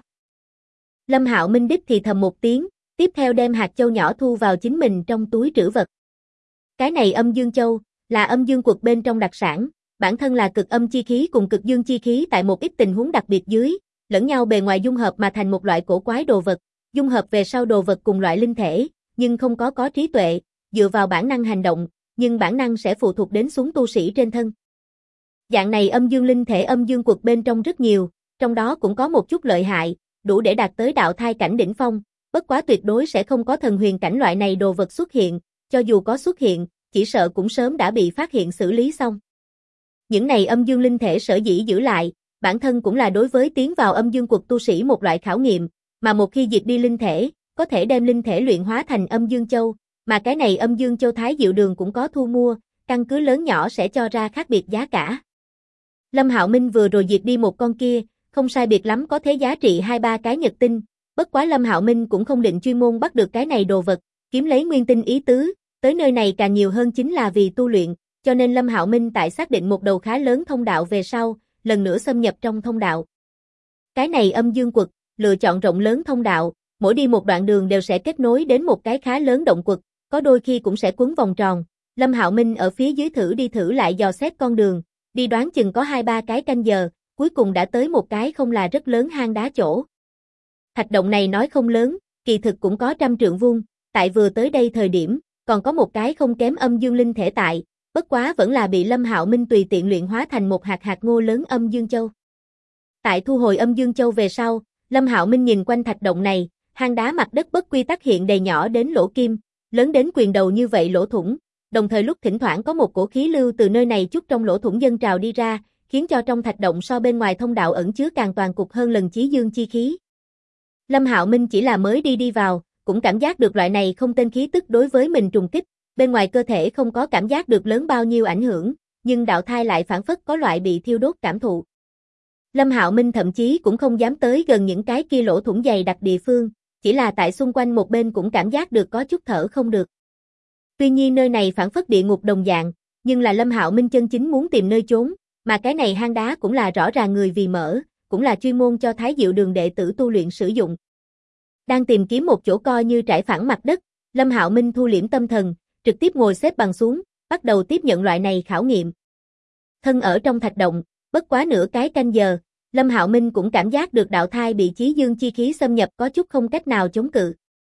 Lâm Hạo Minh đích thì thầm một tiếng, tiếp theo đem hạt châu nhỏ thu vào chính mình trong túi trữ vật. Cái này âm dương châu, là âm dương quật bên trong đặc sản, bản thân là cực âm chi khí cùng cực dương chi khí tại một ít tình huống đặc biệt dưới, lẫn nhau bề ngoài dung hợp mà thành một loại cổ quái đồ vật, dung hợp về sau đồ vật cùng loại linh thể, nhưng không có trí tuệ, dựa vào bản năng hành động, nhưng bản năng sẽ phụ thuộc đến xuống tu sĩ trên thân. Dạng này âm dương linh thể âm dương quật bên trong rất nhiều, trong đó cũng có một chút lợi hại, đủ để đạt tới đạo thai cảnh đỉnh phong, bất quá tuyệt đối sẽ không có thần huyền cảnh loại này đồ vật xuất hiện, cho dù có xuất hiện, chỉ sợ cũng sớm đã bị phát hiện xử lý xong. Những này âm dương linh thể sở dĩ giữ lại, bản thân cũng là đối với tiến vào âm dương quật tu sĩ một loại khảo nghiệm, mà một khi diệt đi linh thể, có thể đem linh thể luyện hóa thành âm dương châu, mà cái này âm dương châu Thái Diệu Đường cũng có thu mua, căn cứ lớn nhỏ sẽ cho ra khác biệt giá cả. Lâm Hạo Minh vừa rồi diệt đi một con kia, không sai biệt lắm có thế giá trị 2-3 cái nhật tinh, bất quá Lâm Hạo Minh cũng không định chuyên môn bắt được cái này đồ vật, kiếm lấy nguyên tinh ý tứ, tới nơi này càng nhiều hơn chính là vì tu luyện, cho nên Lâm Hạo Minh tại xác định một đầu khá lớn thông đạo về sau, lần nữa xâm nhập trong thông đạo. Cái này âm dương quật, lựa chọn rộng lớn thông đạo, mỗi đi một đoạn đường đều sẽ kết nối đến một cái khá lớn động quật, có đôi khi cũng sẽ quấn vòng tròn. Lâm Hạo Minh ở phía dưới thử đi thử lại dò xét con đường, đi đoán chừng có 2-3 cái canh giờ, cuối cùng đã tới một cái không là rất lớn hang đá chỗ. Thạch động này nói không lớn, kỳ thực cũng có 100 trượng vuông, tại vừa tới đây thời điểm, còn có một cái không kém âm dương linh thể tại, bất quá vẫn là bị Lâm Hạo Minh tùy tiện luyện hóa thành một hạt ngô lớn âm dương châu. Tại thu hồi âm dương châu về sau, Lâm Hạo Minh nhìn quanh thạch động này, hang đá mặt đất bất quy tắc hiện đầy nhỏ đến lỗ kim, lớn đến quyền đầu như vậy lỗ thủng, đồng thời lúc thỉnh thoảng có một cổ khí lưu từ nơi này chút trong lỗ thủng dâng trào đi ra, khiến cho trong thạch động so bên ngoài thông đạo ẩn chứa càng toàn cục hơn lần chí dương chi khí. Lâm Hạo Minh chỉ là mới đi vào, cũng cảm giác được loại này không tên khí tức đối với mình trùng kích, bên ngoài cơ thể không có cảm giác được lớn bao nhiêu ảnh hưởng, nhưng đạo thai lại phản phất có loại bị thiêu đốt cảm thụ. Lâm Hạo Minh thậm chí cũng không dám tới gần những cái kia lỗ thủng dày đặc địa phương, chỉ là tại xung quanh một bên cũng cảm giác được có chút thở không được. Tuy nhiên nơi này phản phất địa ngục đồng dạng, nhưng là Lâm Hạo Minh chân chính muốn tìm nơi trốn, mà cái này hang đá cũng là rõ ràng người vì mở, cũng là chuyên môn cho Thái Diệu Đường đệ tử tu luyện sử dụng. Đang tìm kiếm một chỗ coi như trải phẳng mặt đất, Lâm Hạo Minh thu liễm tâm thần, trực tiếp ngồi xếp bằng xuống, bắt đầu tiếp nhận loại này khảo nghiệm. Thân ở trong thạch động, bất quá nửa cái canh giờ, Lâm Hạo Minh cũng cảm giác được đạo thai bị chí dương chi khí xâm nhập có chút không cách nào chống cự.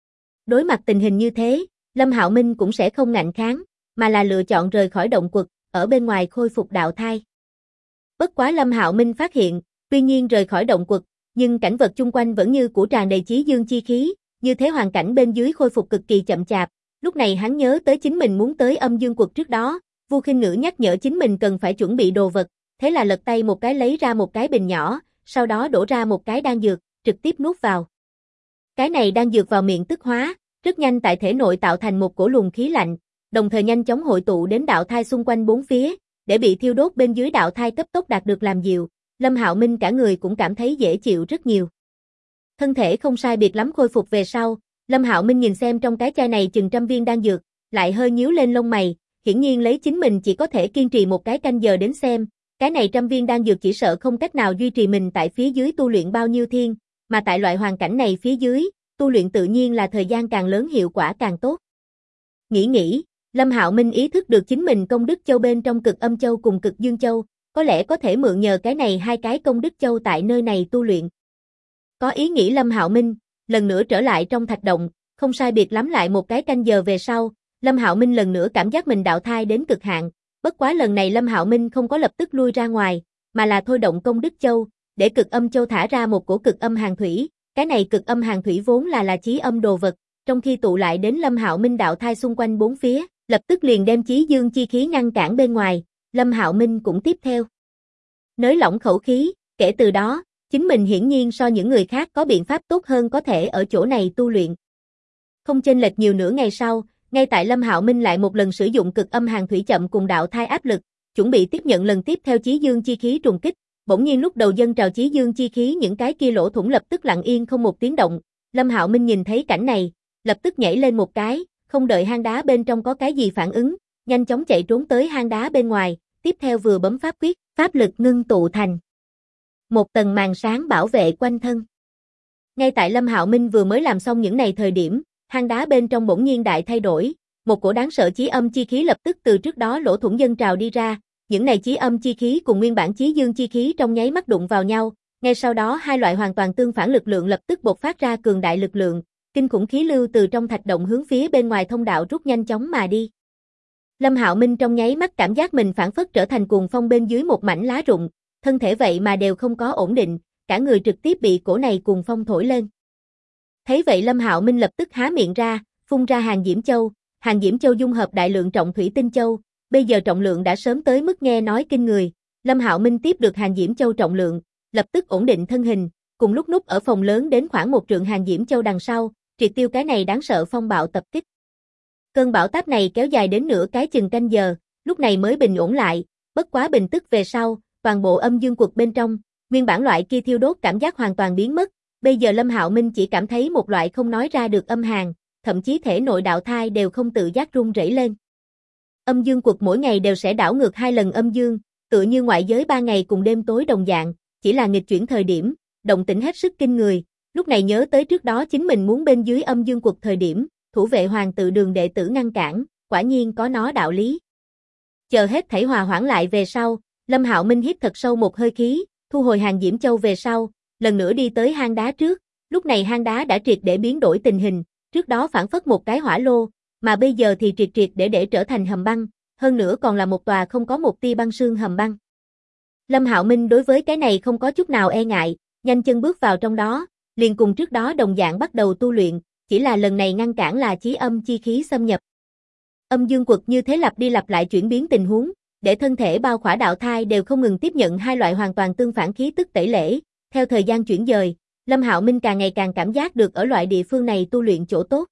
Đối mặt tình hình như thế, Lâm Hạo Minh cũng sẽ không ngạnh kháng, mà là lựa chọn rời khỏi động quật, ở bên ngoài khôi phục đạo thai. Bất quá Lâm Hạo Minh phát hiện, tuy nhiên rời khỏi động quật, nhưng cảnh vật chung quanh vẫn như cũ tràn đầy chí dương chi khí, như thế hoàn cảnh bên dưới khôi phục cực kỳ chậm chạp. Lúc này hắn nhớ tới chính mình muốn tới âm dương quật trước đó, Vu Khinh Ngữ nhắc nhở chính mình cần phải chuẩn bị đồ vật, thế là lật tay một cái lấy ra một cái bình nhỏ, sau đó đổ ra một cái đan dược, trực tiếp nuốt vào. Cái này đan dược vào miệng tức hóa, rất nhanh tại thể nội tạo thành một cổ luồng khí lạnh, đồng thời nhanh chóng hội tụ đến đạo thai xung quanh bốn phía, để bị thiêu đốt bên dưới đạo thai cấp tốc đạt được làm dịu. Lâm Hạo Minh cả người cũng cảm thấy dễ chịu rất nhiều. Thân thể không sai biệt lắm khôi phục về sau, Lâm Hạo Minh nhìn xem trong cái chai này chừng 100 viên đan dược, lại hơi nhíu lên lông mày, hiển nhiên lấy chính mình chỉ có thể kiên trì một cái canh giờ đến xem, cái này 100 viên đan dược chỉ sợ không cách nào duy trì mình tại phía dưới tu luyện bao nhiêu thiên, mà tại loại hoàn cảnh này phía dưới, tu luyện tự nhiên là thời gian càng lớn hiệu quả càng tốt. Nghĩ, Lâm Hạo Minh ý thức được chính mình công đức châu bên trong cực âm châu cùng cực dương châu, có lẽ có thể mượn nhờ cái này hai cái công đức châu tại nơi này tu luyện. Có ý nghĩ Lâm Hạo Minh, lần nữa trở lại trong thạch động, không sai biệt lắm lại một cái canh giờ về sau, Lâm Hạo Minh lần nữa cảm giác mình đạo thai đến cực hạn, bất quá lần này Lâm Hạo Minh không có lập tức lui ra ngoài, mà là thôi động công đức châu, để cực âm châu thả ra một cổ cực âm hàn thủy, Cái này cực âm hàn thủy vốn là chí âm đồ vật, trong khi tụ lại đến Lâm Hạo Minh đạo thai xung quanh bốn phía, lập tức liền đem chí dương chi khí ngăn cản bên ngoài, Lâm Hạo Minh cũng tiếp theo nới lỏng khẩu khí, kể từ đó, chính mình hiển nhiên so những người khác có biện pháp tốt hơn có thể ở chỗ này tu luyện. Không chênh lệch nhiều nửa ngày sau, ngay tại Lâm Hạo Minh lại một lần sử dụng cực âm hàn thủy chậm cùng đạo thai áp lực, chuẩn bị tiếp nhận lần tiếp theo chí dương chi khí trùng kích, bỗng nhiên lúc đầu dâng trào chí dương chi khí những cái kia lỗ thủng lập tức lặng yên không một tiếng động. Lâm Hạo Minh nhìn thấy cảnh này, lập tức nhảy lên một cái, không đợi hang đá bên trong có cái gì phản ứng, nhanh chóng chạy trốn tới hang đá bên ngoài, tiếp theo vừa bấm pháp quyết, pháp lực ngưng tụ thành một tầng màn sáng bảo vệ quanh thân. Ngay tại Lâm Hạo Minh vừa mới làm xong những này thời điểm, hang đá bên trong bỗng nhiên đại thay đổi, một cổ đáng sợ chí âm chi khí lập tức từ trước đó lỗ thủng dâng trào đi ra, những này chí âm chi khí cùng nguyên bản chí dương chi khí trong nháy mắt đụng vào nhau, ngay sau đó hai loại hoàn toàn tương phản lực lượng lập tức bộc phát ra cường đại lực lượng, kinh khủng khí lưu từ trong thạch động hướng phía bên ngoài thông đạo rút nhanh chóng mà đi. Lâm Hạo Minh trong nháy mắt cảm giác mình phảng phất trở thành cuồng phong bên dưới một mảnh lá rụng, thân thể vậy mà đều không có ổn định, cả người trực tiếp bị cổ này cuồng phong thổi lên. Thấy vậy Lâm Hạo Minh lập tức há miệng ra, phun ra Hàn Diễm Châu. Hàn Diễm Châu dung hợp đại lượng trọng thủy tinh châu, bây giờ trọng lượng đã sớm tới mức nghe nói kinh người. Lâm Hạo Minh tiếp được Hàn Diễm Châu trọng lượng, lập tức ổn định thân hình, cùng lúc núp ở phòng lớn đến khoảng một trượng Hàn Diễm Châu đằng sau, triệt tiêu cái này đáng sợ phong bạo tập kích. Cơn bão táp này kéo dài đến nửa cái chừng canh giờ, lúc này mới bình ổn lại, bất quá bình tức về sau, toàn bộ âm dương quật bên trong, nguyên bản loại kia thiêu đốt cảm giác hoàn toàn biến mất, bây giờ Lâm Hạo Minh chỉ cảm thấy một loại không nói ra được âm hàn, thậm chí thể nội đạo thai đều không tự giác run rẩy lên. Âm dương quật mỗi ngày đều sẽ đảo ngược 2 lần âm dương, tựa như ngoại giới 3 ngày cùng đêm tối đồng dạng, chỉ là nghịch chuyển thời điểm, động tĩnh hết sức kinh người, lúc này nhớ tới trước đó chính mình muốn bên dưới âm dương quật thời điểm, thủ vệ hoàng tự đường đệ tử ngăn cản, quả nhiên có nó đạo lý. Chờ hết thảy hòa hoãn lại về sau, Lâm Hạo Minh hít thật sâu một hơi khí, thu hồi Hàn Diễm Châu về sau, lần nữa đi tới hang đá trước, lúc này hang đá đã triệt để biến đổi tình hình, trước đó phản phất một cái hỏa lô, mà bây giờ thì triệt để trở thành hầm băng, hơn nữa còn là một tòa không có một tia băng sương hầm băng. Lâm Hạo Minh đối với cái này không có chút nào e ngại, nhanh chân bước vào trong đó, liền cùng trước đó đồng dạng bắt đầu tu luyện, chỉ là lần này ngăn cản là chí âm chi khí xâm nhập. Âm dương quật như thế lặp đi lặp lại chuyển biến tình huống, để thân thể bao khỏa đạo thai đều không ngừng tiếp nhận hai loại hoàn toàn tương phản khí tức tẩy lễ, theo thời gian chuyển dời, Lâm Hạo Minh càng ngày càng cảm giác được ở loại địa phương này tu luyện chỗ tốt.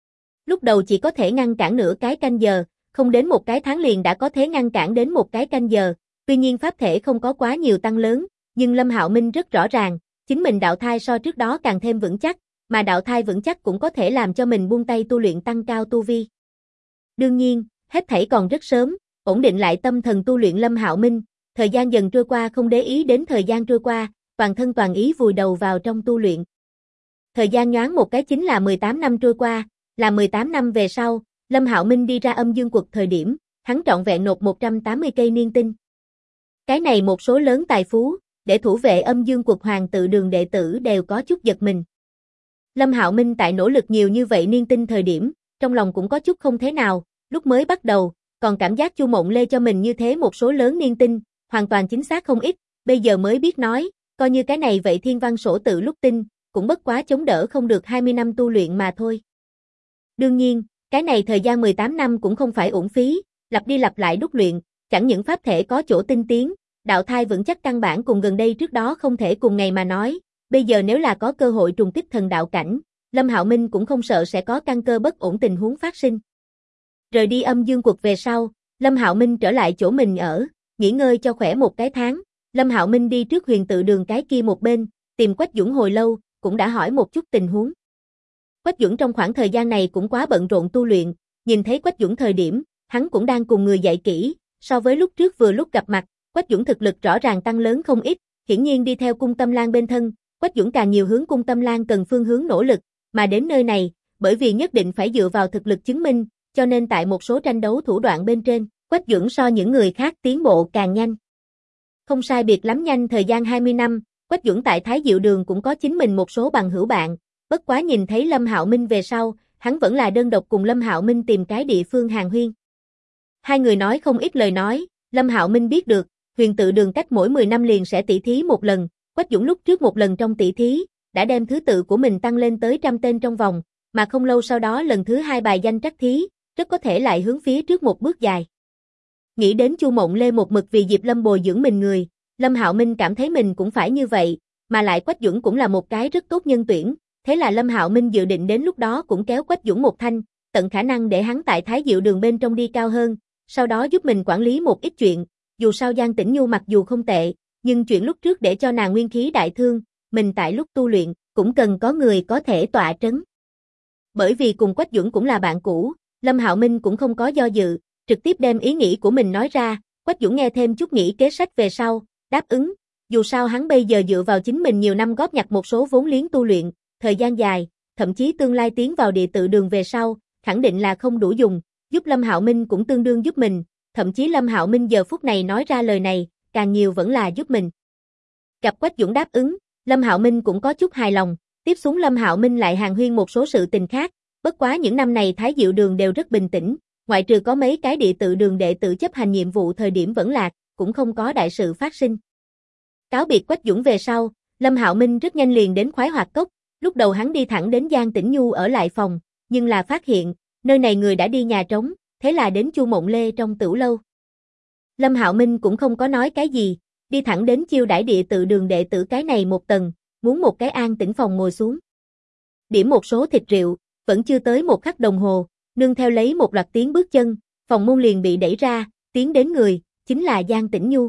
Lúc đầu chỉ có thể ngăn cản nửa cái canh giờ, không đến một cái tháng liền đã có thể ngăn cản đến một cái canh giờ, tuy nhiên pháp thể không có quá nhiều tăng lớn, nhưng Lâm Hạo Minh rất rõ ràng, chính mình đạo thai so trước đó càng thêm vững chắc, mà đạo thai vững chắc cũng có thể làm cho mình buông tay tu luyện tăng cao tu vi. Đương nhiên, hết thảy còn rất sớm, ổn định lại tâm thần tu luyện Lâm Hạo Minh, thời gian dần trôi qua không để ý đến thời gian trôi qua, toàn thân toàn ý vùi đầu vào trong tu luyện. Thời gian nhoáng một cái chính là 18 năm trôi qua, là 18 năm về sau, Lâm Hạo Minh đi ra âm dương quật thời điểm, hắn trọn vẹn nộp 180 cây niên tinh. Cái này một số lớn tài phú, để thủ vệ âm dương quật hoàng tự đường đệ tử đều có chút giật mình. Lâm Hạo Minh tại nỗ lực nhiều như vậy niên tinh thời điểm, trong lòng cũng có chút không thế nào, lúc mới bắt đầu, còn cảm giác Chu Mộng Lê cho mình như thế một số lớn niên tinh, hoàn toàn chính xác không ít, bây giờ mới biết nói, coi như cái này vậy thiên văn sổ tự lúc tinh, cũng bất quá chống đỡ không được 20 năm tu luyện mà thôi. Đương nhiên, cái này thời gian 18 năm cũng không phải uổng phí, lặp đi lặp lại đúc luyện, chẳng những pháp thể có chỗ tinh tiến, đạo thai vững chắc căn bản cùng gần đây trước đó không thể cùng ngày mà nói, bây giờ nếu là có cơ hội trùng kích thần đạo cảnh, Lâm Hạo Minh cũng không sợ sẽ có căn cơ bất ổn tình huống phát sinh. Rời đi âm dương quật về sau, Lâm Hạo Minh trở lại chỗ mình ở, nghỉ ngơi cho khỏe một cái tháng, Lâm Hạo Minh đi trước huyền tự đường cái kia một bên, tìm Quách Dũng hồi lâu, cũng đã hỏi một chút tình huống. Quách Dũng trong khoảng thời gian này cũng quá bận rộn tu luyện, nhìn thấy Quách Dũng thời điểm, hắn cũng đang cùng người dạy kỹ, so với lúc trước vừa lúc gặp mặt, Quách Dũng thực lực rõ ràng tăng lớn không ít, hiển nhiên đi theo Cung Tâm Lan bên thân, Quách Dũng càng nhiều hướng Cung Tâm Lan cần phương hướng nỗ lực, mà đến nơi này, bởi vì nhất định phải dựa vào thực lực chứng minh, cho nên tại một số tranh đấu thủ đoạn bên trên, Quách Dũng so những người khác tiến bộ càng nhanh. Không sai biệt lắm nhanh thời gian 20 năm, Quách Dũng tại Thái Diệu Đường cũng có chính mình một số bằng hữu bạn, bất quá nhìn thấy Lâm Hạo Minh về sau, hắn vẫn là đơn độc cùng Lâm Hạo Minh tìm cái địa phương hàn huyên. Hai người nói không ít lời nói, Lâm Hạo Minh biết được, huyền tự đường cách mỗi 10 năm liền sẽ tỷ thí một lần, Quách Dũng lúc trước một lần trong tỷ thí, đã đem thứ tự của mình tăng lên tới 100 tên trong vòng, mà không lâu sau đó lần thứ 2 bài danh trắc thí, rất có thể lại hướng phía trước một bước dài. Nghĩ đến Chu Mộng Lê một mực vì Diệp Lâm bồi dưỡng mình người, Lâm Hạo Minh cảm thấy mình cũng phải như vậy, mà lại Quách Dũng cũng là một cái rất tốt nhân tuyển, thế là Lâm Hạo Minh dự định đến lúc đó cũng kéo Quách Dũng một thanh, tận khả năng để hắn tại Thái Diệu Đường bên trong đi cao hơn, sau đó giúp mình quản lý một ít chuyện, dù sao Giang Tĩnh Nhu mặc dù không tệ, nhưng chuyện lúc trước để cho nàng nguyên khí đại thương, mình tại lúc tu luyện, cũng cần có người có thể tọa trấn. Bởi vì cùng Quách Dũng cũng là bạn cũ, Lâm Hạo Minh cũng không có do dự, trực tiếp đem ý nghĩ của mình nói ra, Quách Dũng nghe thêm chút nghĩ kế sách về sau, đáp ứng, dù sao hắn bây giờ dựa vào chính mình nhiều năm góp nhặt một số vốn liếng tu luyện, thời gian dài, thậm chí tương lai tiến vào địa tự đường về sau, khẳng định là không đủ dùng, giúp Lâm Hạo Minh cũng tương đương giúp mình, thậm chí Lâm Hạo Minh giờ phút này nói ra lời này, càng nhiều vẫn là giúp mình. Gặp Quách Dũng đáp ứng, Lâm Hạo Minh cũng có chút hài lòng, tiếp xuống Lâm Hạo Minh lại hàn huyên một số sự tình khác, bất quá những năm này Thái Diệu Đường đều rất bình tĩnh, ngoại trừ có mấy cái địa tự đường đệ tử chấp hành nhiệm vụ thời điểm vẫn lạc, cũng không có đại sự phát sinh. Cáo biệt Quách Dũng về sau, Lâm Hạo Minh rất nhanh liền đến Khoái Hoạt Cốc, lúc đầu hắn đi thẳng đến Giang Tĩnh Nhu ở lại phòng, nhưng là phát hiện, nơi này người đã đi nhà trống, thế là đến Chu Mộng Lê trong tửu lâu. Lâm Hạo Minh cũng không có nói cái gì, đi thẳng đến chiêu đãi địa tự đường đệ tử cái này một tầng, muốn một cái an tĩnh phòng ngồi xuống. Điểm một số thịt rượu, vẫn chưa tới một khắc đồng hồ, nương theo lấy một loạt tiếng bước chân, phòng môn liền bị đẩy ra, tiến đến người, chính là Giang Tĩnh Nhu.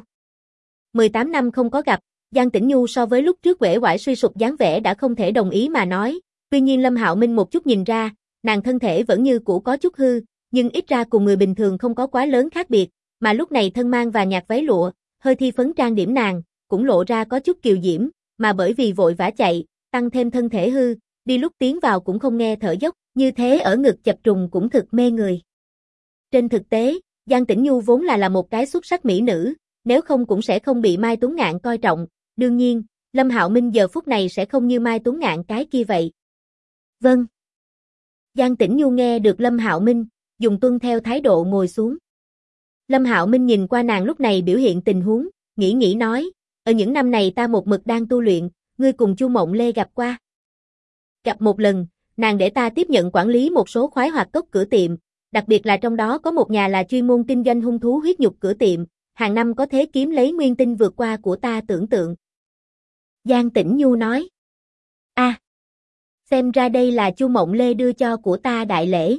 18 năm không có gặp, Giang Tĩnh Nhu so với lúc trước uể oải suy sụp dáng vẻ đã không thể đồng ý mà nói, tuy nhiên Lâm Hạo Minh một chút nhìn ra, nàng thân thể vẫn như cũ có chút hư, nhưng ít ra cùng người bình thường không có quá lớn khác biệt, mà lúc này thân mang và nhạt váy lụa, hơi thi phấn trang điểm nàng, cũng lộ ra có chút kiều diễm, mà bởi vì vội vã chạy, tăng thêm thân thể hư, đi lúc tiến vào cũng không nghe thở dốc, như thế ở ngực chập trùng cũng thực mê người. Trên thực tế, Giang Tĩnh Nhu vốn là một cái xuất sắc mỹ nữ, nếu không cũng sẽ không bị Mai Tuấn Ngạn coi trọng, đương nhiên, Lâm Hạo Minh giờ phút này sẽ không như Mai Tuấn Ngạn cái kia vậy. Vâng. Giang Tĩnh Nhu nghe được Lâm Hạo Minh, dùng tuân theo thái độ ngồi xuống. Lâm Hạo Minh nhìn qua nàng lúc này biểu hiện tình huống, nghĩ nói, ở những năm này ta một mực đang tu luyện, ngươi cùng Chu Mộng Lê gặp qua. Gặp một lần, nàng để ta tiếp nhận quản lý một số Khoái Hoạt Cốc cửa tiệm, đặc biệt là trong đó có một nhà là chuyên môn kinh doanh hung thú huyết nhục cửa tiệm, hàng năm có thể kiếm lấy nguyên tinh vượt qua của ta tưởng tượng. Giang Tĩnh Nhu nói, xem ra đây là Chu Mộng Lê đưa cho của ta đại lễ.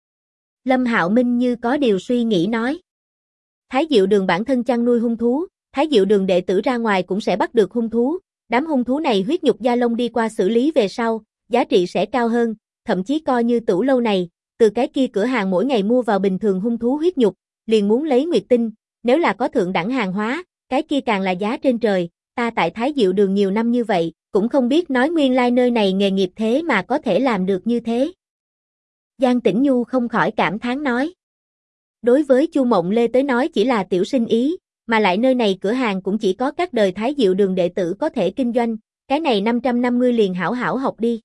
Lâm Hạo Minh như có điều suy nghĩ nói, Thái Diệu Đường bản thân chăn nuôi hung thú, Thái Diệu Đường đệ tử ra ngoài cũng sẽ bắt được hung thú, đám hung thú này huyết nhục da lông đi qua xử lý về sau, giá trị sẽ cao hơn, thậm chí coi như tửu lâu này, từ cái kia cửa hàng mỗi ngày mua vào bình thường hung thú huyết nhục, liền muốn lấy nguyệt tinh, nếu là có thượng đẳng hàng hóa, cái kia càng là giá trên trời, ta tại Thái Diệu Đường nhiều năm như vậy, cũng không biết nói nguyên lai nơi này nghề nghiệp thế mà có thể làm được như thế. Giang Tĩnh Nhu không khỏi cảm thán nói. Đối với Chu Mộng Lê tới nói chỉ là tiểu sinh ý, mà lại nơi này cửa hàng cũng chỉ có các đời Thái Diệu Đường đệ tử có thể kinh doanh, cái này 550 liền hảo hảo học đi.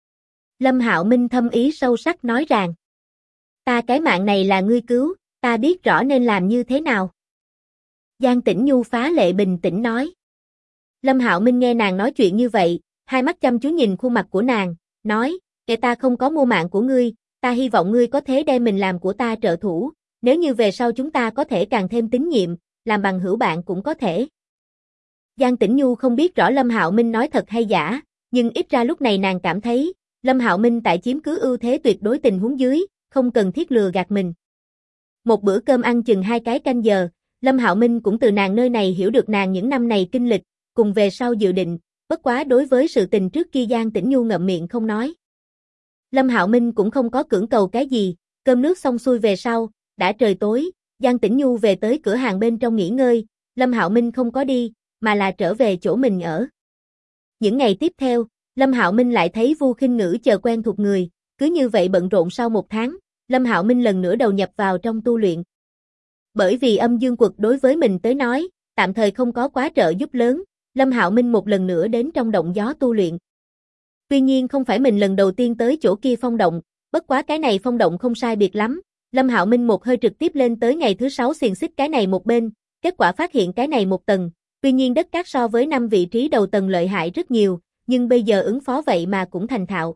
Lâm Hạo Minh thâm ý sâu sắc nói rằng, ta cái mạng này là ngươi cứu, ta biết rõ nên làm như thế nào. Giang Tĩnh Nhu phá lệ bình tĩnh nói. Lâm Hạo Minh nghe nàng nói chuyện như vậy, hai mắt chăm chú nhìn khuôn mặt của nàng, nói, kể ta không có mua mạng của ngươi, ta hy vọng ngươi có thể đem mình làm của ta trợ thủ, nếu như về sau chúng ta có thể càng thêm tín nhiệm, làm bằng hữu bạn cũng có thể. Giang Tĩnh Nhu không biết rõ Lâm Hạo Minh nói thật hay giả, nhưng ít ra lúc này nàng cảm thấy, Lâm Hạo Minh tại chiếm cứ ưu thế tuyệt đối tình huống dưới, không cần thiết lừa gạt mình. Một bữa cơm ăn chừng 2 cái canh giờ, Lâm Hạo Minh cũng từ nàng nơi này hiểu được nàng những năm này kinh lịch, cùng về sau dự định, bất quá đối với sự tình trước kia Giang Tĩnh Nhu ngậm miệng không nói. Lâm Hạo Minh cũng không có cưỡng cầu cái gì, cơm nước xong xuôi về sau, đã trời tối, Giang Tĩnh Nhu về tới cửa hàng bên trong nghỉ ngơi, Lâm Hạo Minh không có đi, mà là trở về chỗ mình ở. Những ngày tiếp theo, Lâm Hạo Minh lại thấy Vu Khinh Ngữ chờ quen thuộc người, cứ như vậy bận rộn sau 1 tháng, Lâm Hạo Minh lần nữa đầu nhập vào trong tu luyện. Bởi vì âm dương quật đối với mình tới nói, tạm thời không có quá trợ giúp lớn, Lâm Hạo Minh một lần nữa đến trong động gió tu luyện. Tuy nhiên không phải mình lần đầu tiên tới chỗ kia phong động, bất quá cái này phong động không sai biệt lắm, Lâm Hạo Minh một hơi trực tiếp lên tới ngày thứ 6 xiềng xích cái này một bên, kết quả phát hiện cái này một tầng, tuy nhiên đất cát so với 5 vị trí đầu tầng lợi hại rất nhiều, nhưng bây giờ ứng phó vậy mà cũng thành thạo.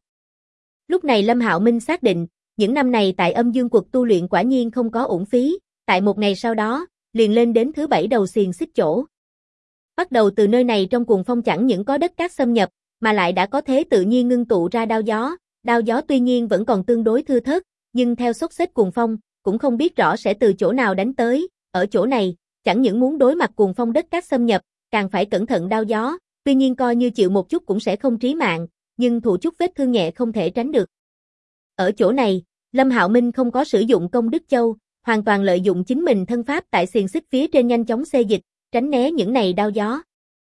Lúc này Lâm Hạo Minh xác định, những năm này tại Âm Dương Quật tu luyện quả nhiên không có uổng phí, tại một ngày sau đó, liền lên đến thứ 7 đầu xiềng xích chỗ. Bắt đầu từ nơi này trong cuồng phong chẳng những có đất cát xâm nhập, mà lại đã có thế tự nhiên ngưng tụ ra đao gió tuy nhiên vẫn còn tương đối thưa thớt, nhưng theo xốc xếp cuồng phong, cũng không biết rõ sẽ từ chỗ nào đánh tới, ở chỗ này, chẳng những muốn đối mặt cuồng phong đất cát xâm nhập, càng phải cẩn thận đao gió, tuy nhiên coi như chịu một chút cũng sẽ không chí mạng, nhưng thụ chút vết thương nhẹ không thể tránh được. Ở chỗ này, Lâm Hạo Minh không có sử dụng công đức châu, hoàn toàn lợi dụng chính mình thân pháp tại xiềng xích phía trên nhanh chóng xê dịch, tránh né những này đao gió.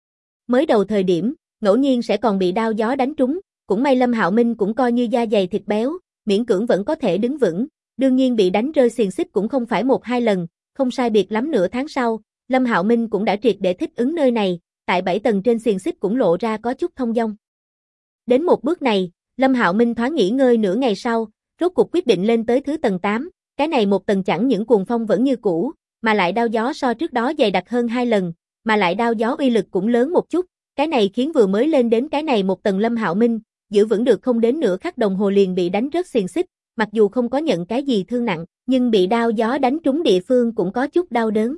Mới đầu thời điểm, ngẫu nhiên sẽ còn bị đao gió đánh trúng, cũng may Lâm Hạo Minh cũng coi như da dày thịt béo, miễn cưỡng vẫn có thể đứng vững, đương nhiên bị đánh rơi xiềng xích cũng không phải 1-2 lần, không sai biệt lắm nửa tháng sau, Lâm Hạo Minh cũng đã triệt để thích ứng nơi này, tại 7 tầng trên xiềng xích cũng lộ ra có chút thông dong. Đến một bước này, Lâm Hạo Minh thoáng nghỉ ngơi nửa ngày sau, rốt cuộc quyết định lên tới thứ tầng 8, cái này một tầng chẳng những cuồng phong vẫn như cũ, mà lại đao gió so trước đó dày đặc hơn 2 lần, mà lại đao gió uy lực cũng lớn một chút, cái này khiến vừa mới lên đến cái này một tầng Lâm Hạo Minh, giữ vững được không đến nửa khắc đồng hồ liền bị đánh rớt xiềng xích, mặc dù không có nhận cái gì thương nặng, nhưng bị đao gió đánh trúng địa phương cũng có chút đau đớn.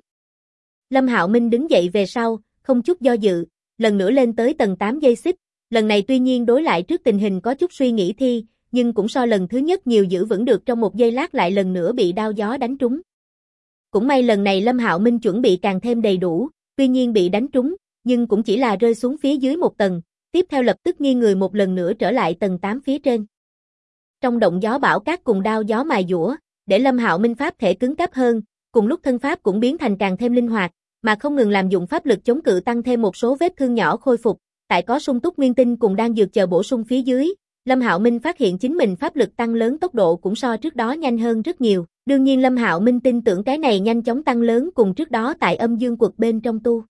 Lâm Hạo Minh đứng dậy về sau, không chút do dự, lần nữa lên tới tầng 8 dây xích, lần này tuy nhiên đối lại trước tình hình có chút suy nghĩ thi, nhưng cũng so lần thứ nhất nhiều giữ vững được trong một giây lát lại lần nữa bị đao gió đánh trúng. Cũng may lần này Lâm Hạo Minh chuẩn bị càng thêm đầy đủ, tuy nhiên bị đánh trúng, nhưng cũng chỉ là rơi xuống phía dưới một tầng, tiếp theo lập tức nghiêng người một lần nữa trở lại tầng 8 phía trên. Trong động gió bão cát cùng đao gió mài dũa, để Lâm Hạo Minh pháp thể cứng cáp hơn, cùng lúc thân pháp cũng biến thành càng thêm linh hoạt, mà không ngừng làm dụng pháp lực chống cự tăng thêm một số vết thương nhỏ khôi phục, tại có sung túc nguyên tinh cùng đang dược chờ bổ sung phía dưới, Lâm Hạo Minh phát hiện chính mình pháp lực tăng lớn tốc độ cũng so trước đó nhanh hơn rất nhiều. Đương nhiên Lâm Hạo Minh tin tưởng cái này nhanh chóng tăng lớn cùng trước đó tại Âm Dương Quật bên trong tu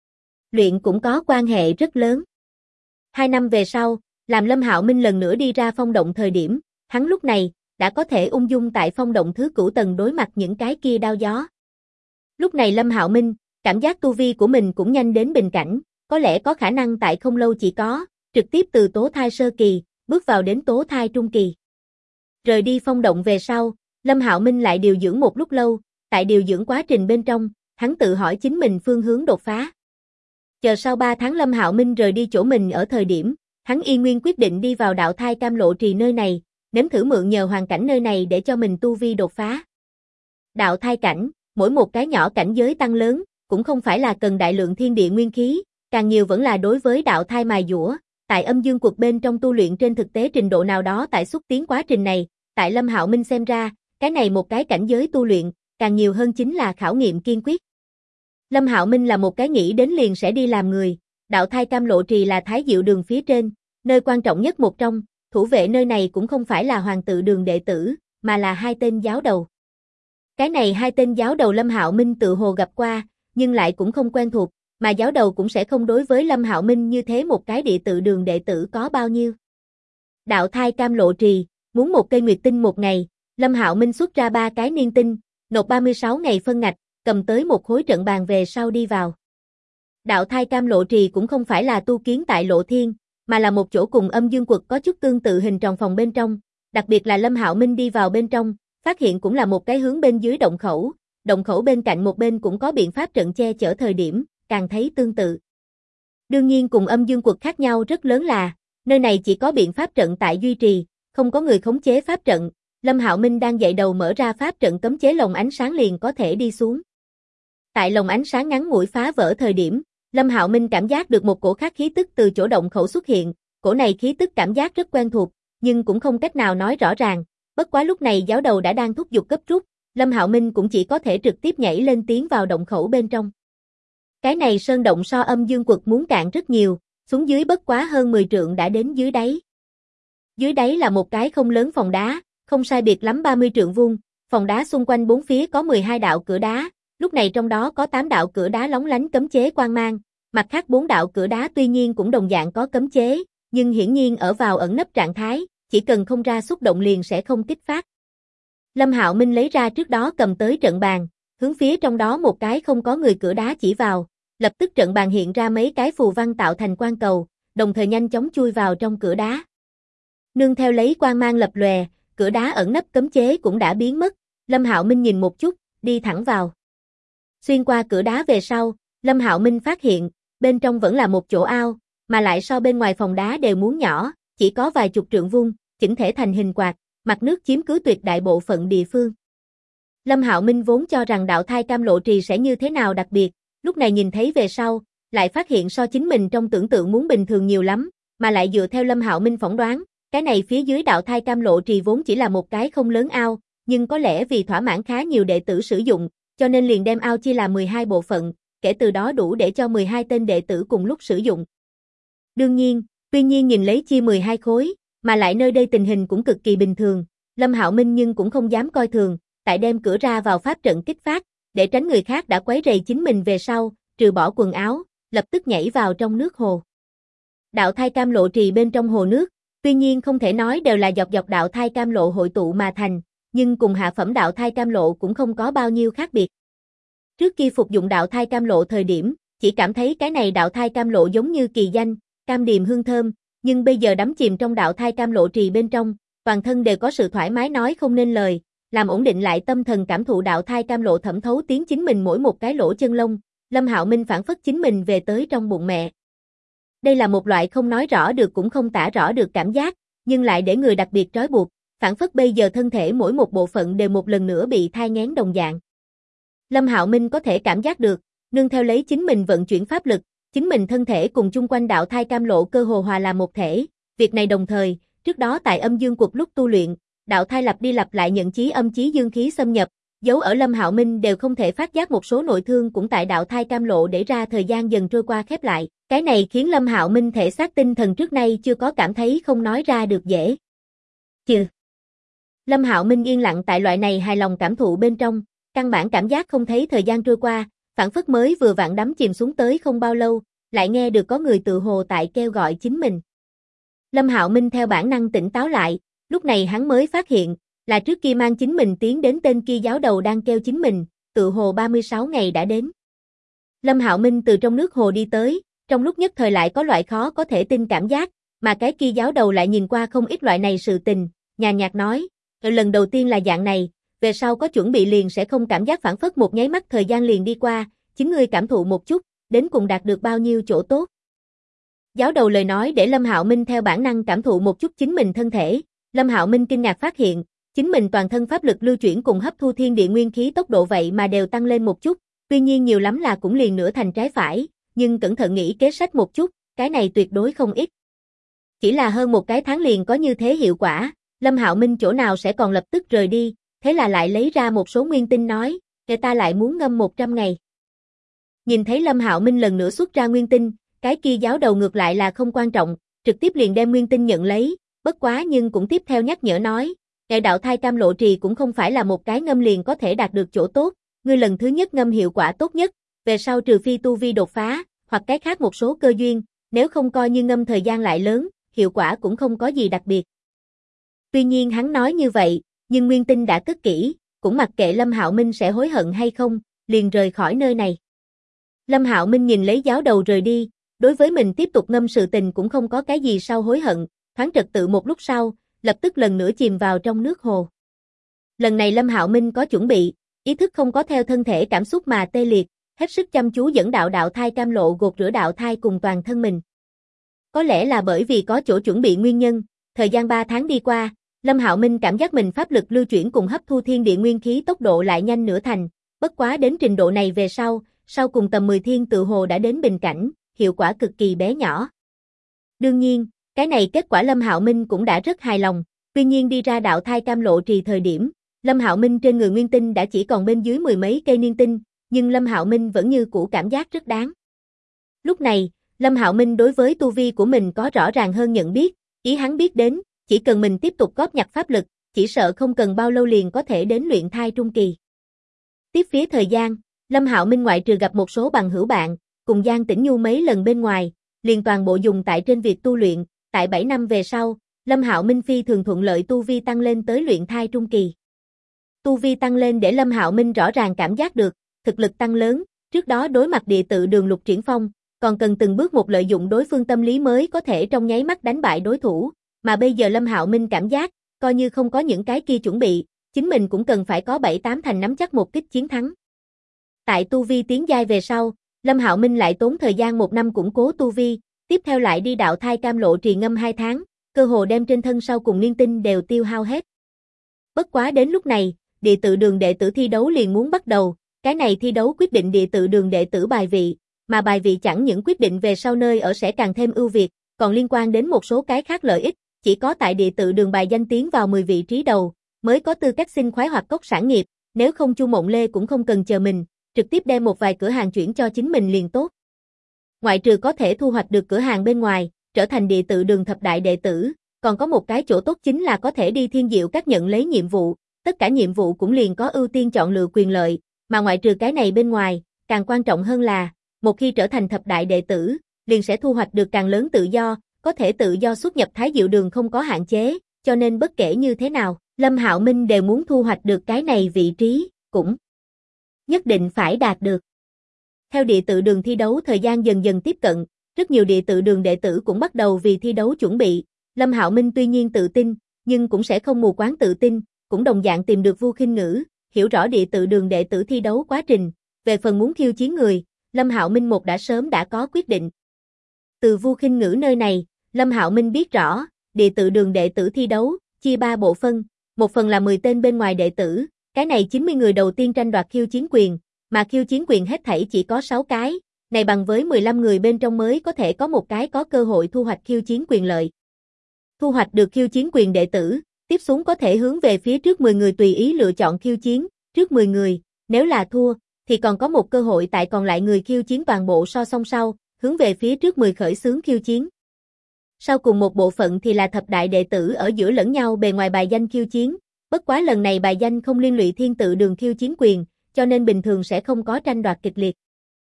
luyện cũng có quan hệ rất lớn. 2 năm về sau, làm Lâm Hạo Minh lần nữa đi ra phong động thời điểm, hắn lúc này đã có thể ung dung tại phong động thứ 9 tầng đối mặt những cái kia đao gió. Lúc này Lâm Hạo Minh, cảm giác tu vi của mình cũng nhanh đến bình cảnh, có lẽ có khả năng tại không lâu chỉ có, trực tiếp từ tố thai sơ kỳ, bước vào đến tố thai trung kỳ. Rời đi phong động về sau, Lâm Hạo Minh lại điều dưỡng một lúc lâu, tại điều dưỡng quá trình bên trong, hắn tự hỏi chính mình phương hướng đột phá. Chờ sau 3 tháng Lâm Hạo Minh rời đi chỗ mình ở thời điểm, hắn y nguyên quyết định đi vào đạo thai cam lộ trì nơi này, nếm thử mượn nhờ hoàn cảnh nơi này để cho mình tu vi đột phá. Đạo thai cảnh, mỗi một cái nhỏ cảnh giới tăng lớn, cũng không phải là cần đại lượng thiên địa nguyên khí, càng nhiều vẫn là đối với đạo thai mài dũa, tại Âm Dương Quật bên trong tu luyện trên thực tế trình độ nào đó tại xúc tiến quá trình này, tại Lâm Hạo Minh xem ra, cái này một cái cảnh giới tu luyện, càng nhiều hơn chính là khảo nghiệm kiên quyết. Lâm Hạo Minh là một cái nghĩ đến liền sẽ đi làm người, đạo thai cam lộ trì là Thái Diệu Đường phía trên, nơi quan trọng nhất một trong, thủ vệ nơi này cũng không phải là Hoàng tự đường đệ tử, mà là 2 tên giáo đầu. Cái này 2 tên giáo đầu Lâm Hạo Minh tự hồ gặp qua, nhưng lại cũng không quen thuộc, mà giáo đầu cũng sẽ không đối với Lâm Hạo Minh như thế một cái địa tự đường đệ tử có bao nhiêu. Đạo thai cam lộ trì, muốn một cây nguyệt tinh một ngày, Lâm Hạo Minh xuất ra 3 cái niên tinh, nộp 36 ngày phân ngạch, cầm tới một khối trận bàn về sau đi vào. Đạo thai cam lộ trì cũng không phải là tu kiến tại Lộ Thiên, mà là một chỗ cùng Âm Dương Quật có chút tương tự hình tròn phòng bên trong, đặc biệt là Lâm Hạo Minh đi vào bên trong, phát hiện cũng là một cái hướng bên dưới động khẩu bên cạnh một bên cũng có biện pháp trận che chở thời điểm, càng thấy tương tự. Đương nhiên cùng Âm Dương Quật khác nhau rất lớn là, nơi này chỉ có biện pháp trận tại duy trì, không có người khống chế pháp trận, Lâm Hạo Minh đang dậy đầu mở ra pháp trận cấm chế lồng ánh sáng liền có thể đi xuống. Tại lồng ánh sáng ngắn ngủi phá vỡ thời điểm, Lâm Hạo Minh cảm giác được một cổ khác khí tức từ chỗ động khẩu xuất hiện, cổ này khí tức cảm giác rất quen thuộc, nhưng cũng không cách nào nói rõ ràng, bất quá lúc này giáo đầu đã đang thúc giục gấp rút, Lâm Hạo Minh cũng chỉ có thể trực tiếp nhảy lên tiến vào động khẩu bên trong. Cái này sơn động so Âm Dương Quật muốn cạn rất nhiều, xuống dưới bất quá hơn 10 trượng đã đến dưới đáy. Dưới đáy là một cái không lớn phòng đá, không sai biệt lắm 30 trượng vuông, phòng đá xung quanh 4 phía có 12 đạo cửa đá, lúc này trong đó có 8 đạo cửa đá lóng lánh cấm chế quang mang, mặt khác 4 đạo cửa đá tuy nhiên cũng đồng dạng có cấm chế, nhưng hiển nhiên ở vào ẩn nấp trạng thái, chỉ cần không ra xúc động liền sẽ không kích phát. Lâm Hạo Minh lấy ra trước đó cầm tới trận bàn, hướng phía trong đó một cái không có người cửa đá chỉ vào, lập tức trận bàn hiện ra mấy cái phù văn tạo thành quang cầu, đồng thời nhanh chóng chui vào trong cửa đá. Nương theo lấy quang mang lập lòe, cửa đá ẩn nấp cấm chế cũng đã biến mất, Lâm Hạo Minh nhìn một chút, đi thẳng vào. Xuyên qua cửa đá về sau, Lâm Hạo Minh phát hiện, bên trong vẫn là một chỗ ao, mà lại so bên ngoài phòng đá đều muốn nhỏ, chỉ có vài chục trượng vuông, chỉnh thể thành hình quạt, mặt nước chiếm cứ tuyệt đại bộ phận địa phương. Lâm Hạo Minh vốn cho rằng đạo thai cam lộ trì sẽ như thế nào đặc biệt, lúc này nhìn thấy về sau, lại phát hiện so chính mình trong tưởng tượng muốn bình thường nhiều lắm, mà lại dựa theo Lâm Hạo Minh phỏng đoán, cái này phía dưới đạo thai cam lộ trì vốn chỉ là một cái không lớn ao, nhưng có lẽ vì thỏa mãn khá nhiều đệ tử sử dụng, cho nên liền đem ao chia làm 12 bộ phận, kể từ đó đủ để cho 12 tên đệ tử cùng lúc sử dụng. Đương nhiên, tuy nhiên nhìn lấy chia 12 khối, mà lại nơi đây tình hình cũng cực kỳ bình thường, Lâm Hạo Minh nhưng cũng không dám coi thường, tại đem cửa ra vào pháp trận kích phát, để tránh người khác đã quấy rầy chính mình về sau, trừ bỏ quần áo, lập tức nhảy vào trong nước hồ. Đạo thai cam lộ trì bên trong hồ nước, tuy nhiên không thể nói đều là dọc đạo thai cam lộ hội tụ mà thành, nhưng cùng hạ phẩm đạo thai cam lộ cũng không có bao nhiêu khác biệt. Trước khi phục dụng đạo thai cam lộ thời điểm, chỉ cảm thấy cái này đạo thai cam lộ giống như kỳ danh, cam điềm hương thơm, nhưng bây giờ đắm chìm trong đạo thai cam lộ trì bên trong, toàn thân đều có sự thoải mái nói không nên lời, làm ổn định lại tâm thần cảm thụ đạo thai cam lộ thẩm thấu tiến chính mình mỗi một cái lỗ chân lông, Lâm Hạo Minh phản phất chính mình về tới trong bụng mẹ. Đây là một loại không nói rõ được cũng không tả rõ được cảm giác, nhưng lại để người đặc biệt trói buộc, phản phất bây giờ thân thể mỗi một bộ phận đều một lần nữa bị thai nghén đồng dạng. Lâm Hạo Minh có thể cảm giác được, nương theo lấy chính mình vận chuyển pháp lực, chính mình thân thể cùng chung quanh đạo thai cam lộ cơ hồ hòa làm một thể, việc này đồng thời, trước đó tại âm dương cuộc lúc tu luyện, đạo thai lặp đi lặp lại nhận chí âm chí dương khí xâm nhập, dấu ở Lâm Hạo Minh đều không thể phát giác một số nội thương cũng tại đạo thai cam lộ để ra thời gian dần trôi qua khép lại, cái này khiến Lâm Hạo Minh thể xác tinh thần trước nay chưa có cảm thấy không nói ra được dễ. Lâm Hạo Minh yên lặng tại loại này hài lòng cảm thụ bên trong, căn bản cảm giác không thấy thời gian trôi qua, phản phất mới vừa vặn đắm chìm xuống tới không bao lâu, lại nghe được có người tự hồ tại kêu gọi chính mình. Lâm Hạo Minh theo bản năng tỉnh táo lại, lúc này hắn mới phát hiện, là trước kia mang chính mình tiến đến tên kia giáo đầu đang kêu chính mình, tự hồ 36 ngày đã đến. Lâm Hạo Minh từ trong nước hồ đi tới, trong lúc nhất thời lại có loại khó có thể tin cảm giác, mà cái kia giáo đầu lại nhìn qua không ít loại này sự tình, nhàn nhạt nói, lần đầu tiên là dạng này, về sau có chuẩn bị liền sẽ không cảm giác phản phất một nháy mắt thời gian liền đi qua, chính ngươi cảm thụ một chút, đến cùng đạt được bao nhiêu chỗ tốt. Giáo đầu lời nói để Lâm Hạo Minh theo bản năng cảm thụ một chút chính mình thân thể, Lâm Hạo Minh kinh ngạc phát hiện, chính mình toàn thân pháp lực lưu chuyển cùng hấp thu thiên địa nguyên khí tốc độ vậy mà đều tăng lên một chút, tuy nhiên nhiều lắm là cũng liền nửa thành trái phải, nhưng cẩn thận nghĩ kế sách một chút, cái này tuyệt đối không ít. Chỉ là hơn một cái tháng liền có như thế hiệu quả, Lâm Hạo Minh chỗ nào sẽ còn lập tức rời đi, thế là lại lấy ra một số nguyên tinh nói, người ta lại muốn ngâm 100 ngày. Nhìn thấy Lâm Hạo Minh lần nữa xuất ra nguyên tinh, cái kia giáo đầu ngược lại là không quan trọng, trực tiếp liền đem nguyên tinh nhận lấy, bất quá nhưng cũng tiếp theo nhắc nhở nói, ngài đạo thai cam lộ trì cũng không phải là một cái ngâm liền có thể đạt được chỗ tốt, ngươi lần thứ nhất ngâm hiệu quả tốt nhất, về sau trừ phi tu vi đột phá, hoặc cái khác một số cơ duyên, nếu không coi như ngâm thời gian lại lớn, hiệu quả cũng không có gì đặc biệt. Tuy nhiên hắn nói như vậy, nhưng nguyên tinh đã cất kỹ, cũng mặc kệ Lâm Hạo Minh sẽ hối hận hay không, liền rời khỏi nơi này. Lâm Hạo Minh nhìn lấy giáo đầu rời đi, đối với mình tiếp tục ngâm sự tình cũng không có cái gì sau hối hận, thoáng trật tự một lúc sau, lập tức lần nữa chìm vào trong nước hồ. Lần này Lâm Hạo Minh có chuẩn bị, ý thức không có theo thân thể cảm xúc mà tê liệt, hết sức chăm chú dẫn đạo thai cam lộ gột rửa đạo thai cùng toàn thân mình. Có lẽ là bởi vì có chỗ chuẩn bị nguyên nhân, thời gian 3 tháng đi qua, Lâm Hạo Minh cảm giác mình pháp lực lưu chuyển cùng hấp thu thiên địa nguyên khí tốc độ lại nhanh nửa thành, bất quá đến trình độ này về sau cùng tầm 10 thiên tự hồ đã đến bình cảnh, hiệu quả cực kỳ bé nhỏ. Đương nhiên, cái này kết quả Lâm Hạo Minh cũng đã rất hài lòng, tuy nhiên đi ra đạo thai cam lộ trì thời điểm, Lâm Hạo Minh trên người nguyên tinh đã chỉ còn bên dưới 10 mấy cây niên tinh, nhưng Lâm Hạo Minh vẫn như cũ cảm giác rất đáng. Lúc này, Lâm Hạo Minh đối với tu vi của mình có rõ ràng hơn nhận biết, ý hắn biết đến, chỉ cần mình tiếp tục góp nhặt pháp lực, chỉ sợ không cần bao lâu liền có thể đến luyện thai trung kỳ. Tiếp phía thời gian, Lâm Hạo Minh ngoại trừ gặp một số bằng hữu bạn, cùng Giang Tĩnh Nhu mấy lần bên ngoài, liền toàn bộ dùng tại trên việc tu luyện, tại 7 năm về sau, Lâm Hạo Minh phi thường thuận lợi tu vi tăng lên tới luyện thai trung kỳ. Tu vi tăng lên để Lâm Hạo Minh rõ ràng cảm giác được, thực lực tăng lớn, trước đó đối mặt địa tự đường Lục Triển Phong, còn cần từng bước một lợi dụng đối phương tâm lý mới có thể trong nháy mắt đánh bại đối thủ, mà bây giờ Lâm Hạo Minh cảm giác, coi như không có những cái kia chuẩn bị, chính mình cũng cần phải có 7-8 thành nắm chắc một kích chiến thắng. Tại tu vi tiến giai về sau, Lâm Hạo Minh lại tốn thời gian 1 năm củng cố tu vi, tiếp theo lại đi đạo thai cam lộ trì ngâm 2 tháng, cơ hồ đem trên thân sau cùng niên tinh đều tiêu hao hết. Bất quá đến lúc này, địa tự đường đệ tử thi đấu liền muốn bắt đầu, cái này thi đấu quyết định địa tự đường đệ tử bài vị, mà bài vị chẳng những quyết định về sau nơi ở sẽ càng thêm ưu việt, còn liên quan đến một số cái khác lợi ích, chỉ có tại địa tự đường bài danh tiến vào 10 vị trí đầu, mới có tư cách xin khoái hoặc cốc sản nghiệp, nếu không Chu Mộng Lê cũng không cần chờ mình, trực tiếp đem một vài cửa hàng chuyển cho chính mình liền tốt. Ngoại trừ có thể thu hoạch được cửa hàng bên ngoài, trở thành địa tự đường thập đại đệ tử, còn có một cái chỗ tốt chính là có thể đi Thiên Diệu Các nhận lấy nhiệm vụ, tất cả nhiệm vụ cũng liền có ưu tiên chọn lựa quyền lợi, mà ngoại trừ cái này bên ngoài, càng quan trọng hơn là, một khi trở thành thập đại đệ tử, liền sẽ thu hoạch được càng lớn tự do, có thể tự do xuất nhập Thái Diệu Đường không có hạn chế, cho nên bất kể như thế nào, Lâm Hạo Minh đều muốn thu hoạch được cái này vị trí, cũng nhất định phải đạt được. Theo địa tự đường thi đấu thời gian dần dần tiếp cận, rất nhiều địa tự đường đệ tử cũng bắt đầu vì thi đấu chuẩn bị. Lâm Hạo Minh tuy nhiên tự tin, nhưng cũng sẽ không mù quáng tự tin, cũng đồng dạng tìm được Vu Khinh Ngữ, hiểu rõ địa tự đường đệ tử thi đấu quá trình. Về phần muốn khiêu chiến người, Lâm Hạo Minh đã sớm đã có quyết định. Từ Vu Khinh Ngữ nơi này, Lâm Hạo Minh biết rõ, địa tự đường đệ tử thi đấu, chia 3 bộ phân, một phần là 10 tên bên ngoài đệ tử, cái này 90 người đầu tiên tranh đoạt khiêu chiến quyền, mà khiêu chiến quyền hết thảy chỉ có 6 cái, này bằng với 15 người bên trong mới có thể có một cái có cơ hội thu hoạch khiêu chiến quyền lợi. Thu hoạch được khiêu chiến quyền đệ tử, tiếp xuống có thể hướng về phía trước 10 người tùy ý lựa chọn khiêu chiến, trước 10 người, nếu là thua, thì còn có một cơ hội tại còn lại người khiêu chiến toàn bộ so song sau, hướng về phía trước 10 khởi xướng khiêu chiến. Sau cùng một bộ phận thì là thập đại đệ tử ở giữa lẫn nhau bề ngoài bài danh khiêu chiến, bất quá lần này bài danh không liên lụy thiên tự đường khiêu chiến quyền, cho nên bình thường sẽ không có tranh đoạt kịch liệt.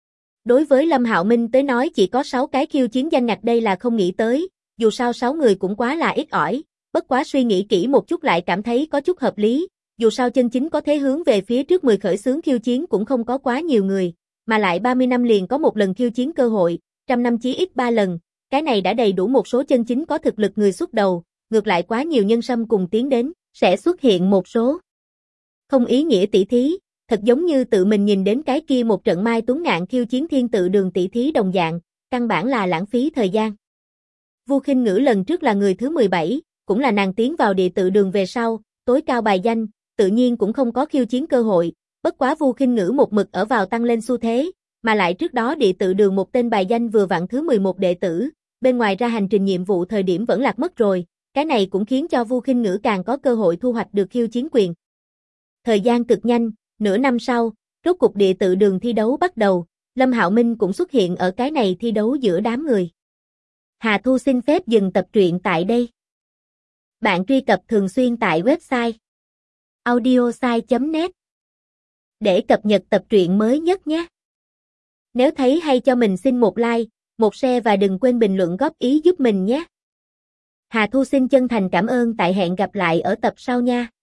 Đối với Lâm Hạo Minh tới nói chỉ có 6 cái khiêu chiến danh ngạch đây là không nghĩ tới, dù sao 6 người cũng quá là ít ỏi, bất quá suy nghĩ kỹ một chút lại cảm thấy có chút hợp lý, dù sao chân chính có thế hướng về phía trước 10 khởi xướng khiêu chiến cũng không có quá nhiều người, mà lại 30 năm liền có một lần khiêu chiến cơ hội, 100 năm chí ít 3 lần, cái này đã đầy đủ một số chân chính có thực lực người xuất đầu, ngược lại quá nhiều nhân sâm cùng tiến đến, sẽ xuất hiện một số không ý nghĩa tỷ thí, thật giống như tự mình nhìn đến cái kia một trận Mai Tuấn Ngạn khiêu chiến thiên tự đường tỷ thí đồng dạng, căn bản là lãng phí thời gian. Vu Khinh Ngữ lần trước là người thứ 17, cũng là nàng tiến vào địa tự đường về sau, tối cao bài danh, tự nhiên cũng không có khiêu chiến cơ hội, bất quá Vu Khinh Ngữ một mực ở vào tăng lên xu thế, mà lại trước đó địa tự đường một tên bài danh vừa vặn thứ 11 đệ tử, bên ngoài ra hành trình nhiệm vụ thời điểm vẫn lạc mất rồi, cái này cũng khiến cho Vu Khinh Ngữ càng có cơ hội thu hoạch được khiêu chiến quyền. Thời gian cực nhanh, nửa năm sau, rốt cục địa tự đường thi đấu bắt đầu, Lâm Hạo Minh cũng xuất hiện ở cái này thi đấu giữa đám người. Hà Thu xin phép dừng tập truyện tại đây. Bạn truy cập thường xuyên tại website audiosai.net để cập nhật tập truyện mới nhất nhé. Nếu thấy hay cho mình xin một like, một share và đừng quên bình luận góp ý giúp mình nhé. Hà Thu xin chân thành cảm ơn tại hẹn gặp lại ở tập sau nha.